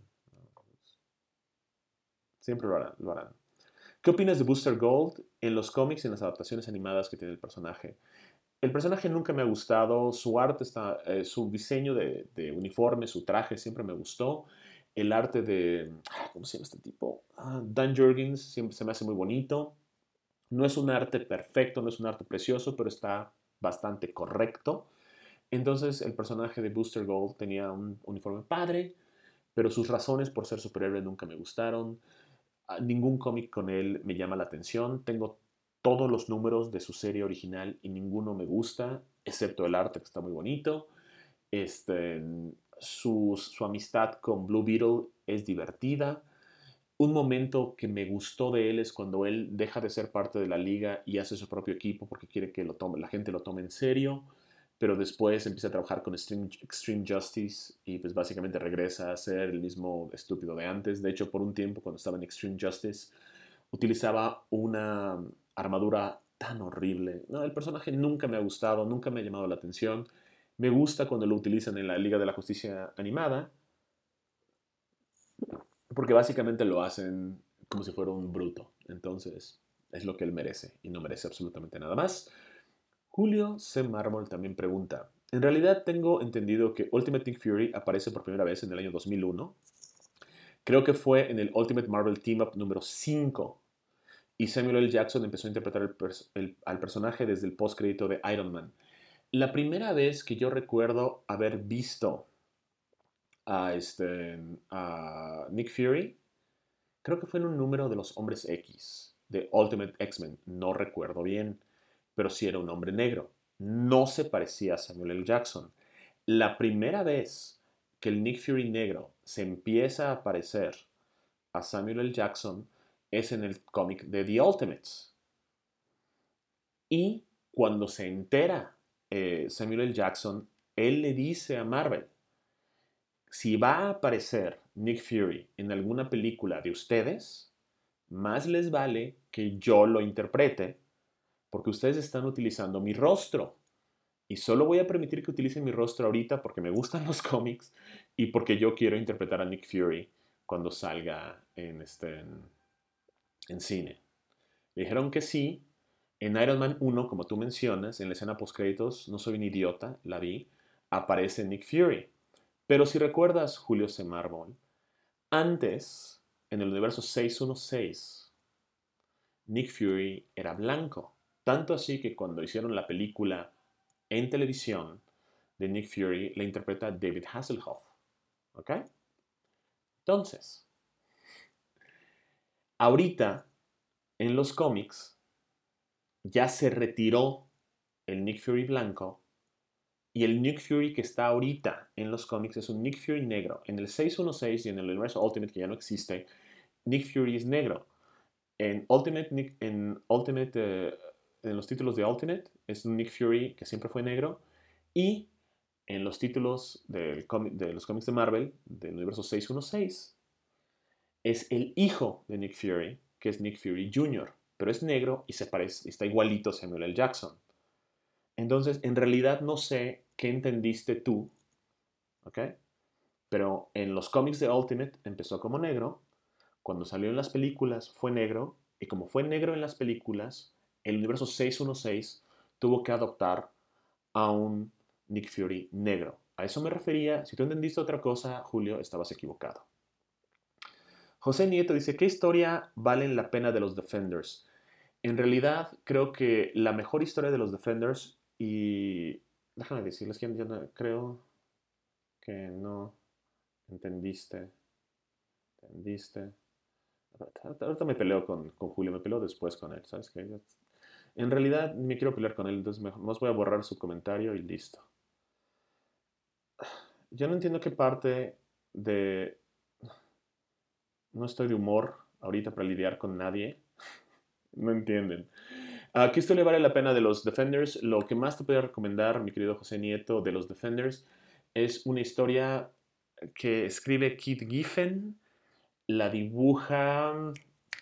Siempre lo harán. ¿Qué opinas de Booster Gold en los cómics y en las adaptaciones animadas que tiene el personaje? El personaje nunca me ha gustado, su arte su diseño de uniforme, su traje siempre me gustó. El arte ¿cómo se llama este tipo? Dan Jurgens siempre se me hace muy bonito. No es un arte perfecto, no es un arte precioso, pero está bastante correcto. Entonces el personaje de Booster Gold tenía un uniforme padre, pero sus razones por ser superhéroe nunca me gustaron. Ningún cómic con él me llama la atención. Tengo todos los números de su serie original y ninguno me gusta, excepto el arte que está muy bonito. Este, su amistad con Blue Beetle es divertida. Un momento que me gustó de él es cuando él deja de ser parte de la liga y hace su propio equipo porque quiere que la gente lo tome en serio, pero después empieza a trabajar con Extreme Justice y pues básicamente regresa a ser el mismo estúpido de antes. De hecho, por un tiempo cuando estaba en Extreme Justice, utilizaba una armadura tan horrible. No, el personaje nunca me ha gustado, nunca me ha llamado la atención. Me gusta cuando lo utilizan en la Liga de la Justicia animada, porque básicamente lo hacen como si fuera un bruto. Entonces, es lo que él merece y no merece absolutamente nada más. Julio C. Mármol también pregunta, en realidad tengo entendido que Ultimate Nick Fury aparece por primera vez en el año 2001. Creo que fue en el Ultimate Marvel Team Up número 5. Y Samuel L. Jackson empezó a interpretar al personaje desde el postcrédito de Iron Man. La primera vez que yo recuerdo haber visto a, a Nick Fury, creo que fue en un número de los Hombres X, de Ultimate X-Men, no recuerdo bien, pero sí era un hombre negro. No se parecía a Samuel L. Jackson. La primera vez que el Nick Fury negro se empieza a parecer a Samuel L. Jackson es en el cómic de The Ultimates. Y cuando se entera Samuel L. Jackson, él le dice a Marvel, si va a aparecer Nick Fury en alguna película de ustedes, más les vale que yo lo interprete, porque ustedes están utilizando mi rostro. Y solo voy a permitir que utilicen mi rostro ahorita porque me gustan los cómics y porque yo quiero interpretar a Nick Fury cuando salga en cine. Le dijeron que sí. En Iron Man 1, como tú mencionas, en la escena post-créditos, no soy un idiota, la vi, aparece Nick Fury. Pero si recuerdas, Julio C. Marvel, antes, en el universo 616, Nick Fury era blanco. Tanto así que cuando hicieron la película en televisión de Nick Fury, la interpreta David Hasselhoff. ¿Ok? Entonces, ahorita, en los cómics, ya se retiró el Nick Fury blanco y el Nick Fury que está ahorita en los cómics es un Nick Fury negro. En el 616 y en el universo Ultimate, que ya no existe, Nick Fury es negro. En Ultimate, en los títulos de Ultimate, es un Nick Fury que siempre fue negro. Y en los títulos de los cómics de Marvel, del universo 616, es el hijo de Nick Fury, que es Nick Fury Jr., pero es negro y se parece, está igualito a Samuel L. Jackson. Entonces, en realidad no sé qué entendiste tú, ¿ok? Pero en los cómics de Ultimate empezó como negro, cuando salió en las películas fue negro, y como fue negro en las películas, el universo 616 tuvo que adoptar a un Nick Fury negro. A eso me refería. Si tú entendiste otra cosa, Julio, estabas equivocado. José Nieto dice, ¿qué historia vale la pena de los Defenders? En realidad, creo que la mejor historia de los Defenders, y déjame decirles que yo creo que no entendiste. ¿Entendiste? Ahorita me peleo con Julio, me peleo después con él, ¿sabes qué? En realidad me quiero pelear con él, entonces más voy a borrar su comentario y listo. Yo no entiendo qué parte de... No estoy de humor ahorita para lidiar con nadie. No entienden. ¿Qué historia vale la pena de los Defenders? Lo que más te puedo recomendar, mi querido José Nieto, de los Defenders, es una historia que escribe Keith Giffen, la dibuja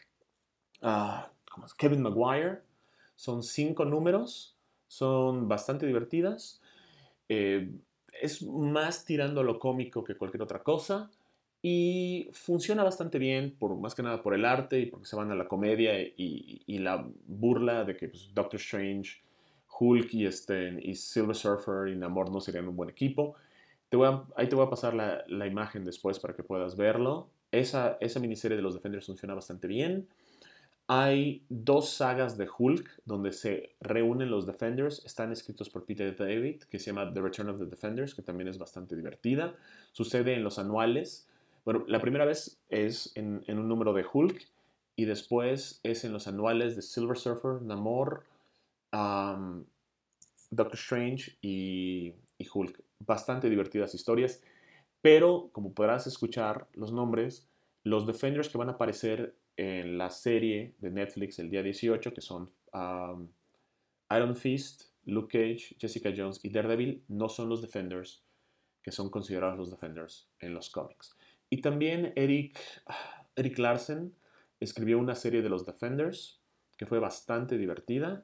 Kevin Maguire. Son 5 números, son bastante divertidas. Eh, es más tirando a lo cómico que cualquier otra cosa. Y funciona bastante bien, más que nada por el arte y porque se van a la comedia y la burla de que pues, Doctor Strange, Hulk y Silver Surfer y Namor no serían un buen equipo. Ahí te voy a pasar la imagen después para que puedas verlo. Esa miniserie de los Defenders funciona bastante bien. Hay 2 sagas de Hulk donde se reúnen los Defenders. Están escritos por Peter David, que se llama The Return of the Defenders, que también es bastante divertida. Sucede en los anuales. Bueno, la primera vez es en un número de Hulk y después es en los anuales de Silver Surfer, Namor, um, Doctor Strange y Hulk. Bastante divertidas historias. Pero, como podrás escuchar los nombres, los Defenders que van a aparecer en la serie de Netflix el día 18, que son Iron Fist, Luke Cage, Jessica Jones y Daredevil, no son los Defenders que son considerados los Defenders en los cómics. Y también Eric Larsen escribió una serie de los Defenders que fue bastante divertida.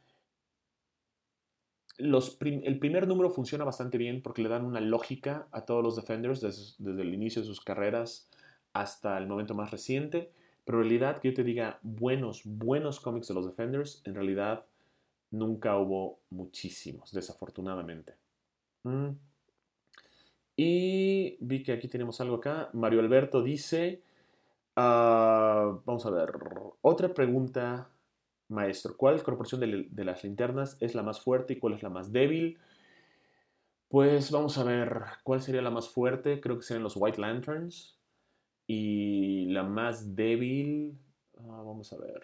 El primer número funciona bastante bien porque le dan una lógica a todos los Defenders desde el inicio de sus carreras hasta el momento más reciente. Pero en realidad, que yo te diga buenos cómics de los Defenders, en realidad nunca hubo muchísimos, desafortunadamente. Mm. Y vi que aquí tenemos algo acá. Mario Alberto dice, vamos a ver, otra pregunta, maestro. ¿Cuál corporación de las linternas es la más fuerte y cuál es la más débil? Pues vamos a ver, ¿cuál sería la más fuerte? Creo que serían los White Lanterns. Y la más débil, vamos a ver.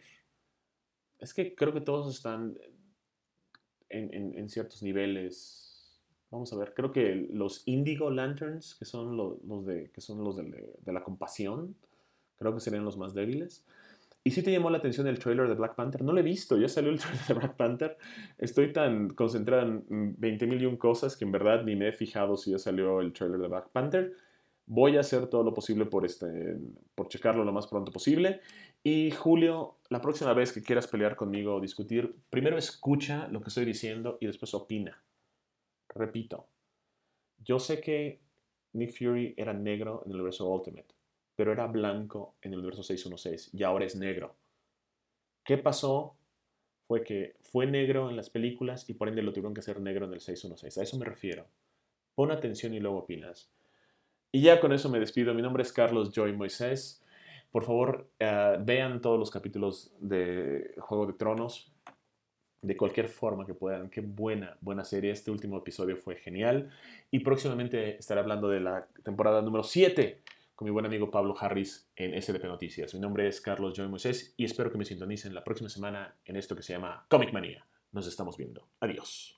Es que creo que todos están en ciertos niveles. Vamos a ver, creo que los Indigo Lanterns, que son de la compasión, creo que serían los más débiles. ¿Y si te llamó la atención el trailer de Black Panther? No lo he visto, ya salió el trailer de Black Panther. Estoy tan concentrado en 20.000 y un cosas que en verdad ni me he fijado si ya salió el trailer de Black Panther. Voy a hacer todo lo posible por checarlo lo más pronto posible. Y Julio, la próxima vez que quieras pelear conmigo o discutir, primero escucha lo que estoy diciendo y después opina. Repito, yo sé que Nick Fury era negro en el universo Ultimate, pero era blanco en el universo 616 y ahora es negro. ¿Qué pasó? Fue que fue negro en las películas y por ende lo tuvieron que hacer negro en el 616. A eso me refiero. Pon atención y luego opinas. Y ya con eso me despido. Mi nombre es Carlos Joy Moisés. Por favor, vean todos los capítulos de Juego de Tronos de cualquier forma que puedan. Qué buena serie. Este último episodio fue genial. Y próximamente estaré hablando de la temporada número 7 con mi buen amigo Pablo Harris en SDP Noticias. Mi nombre es Carlos Joy Moisés y espero que me sintonicen la próxima semana en esto que se llama Comic Manía. Nos estamos viendo. Adiós.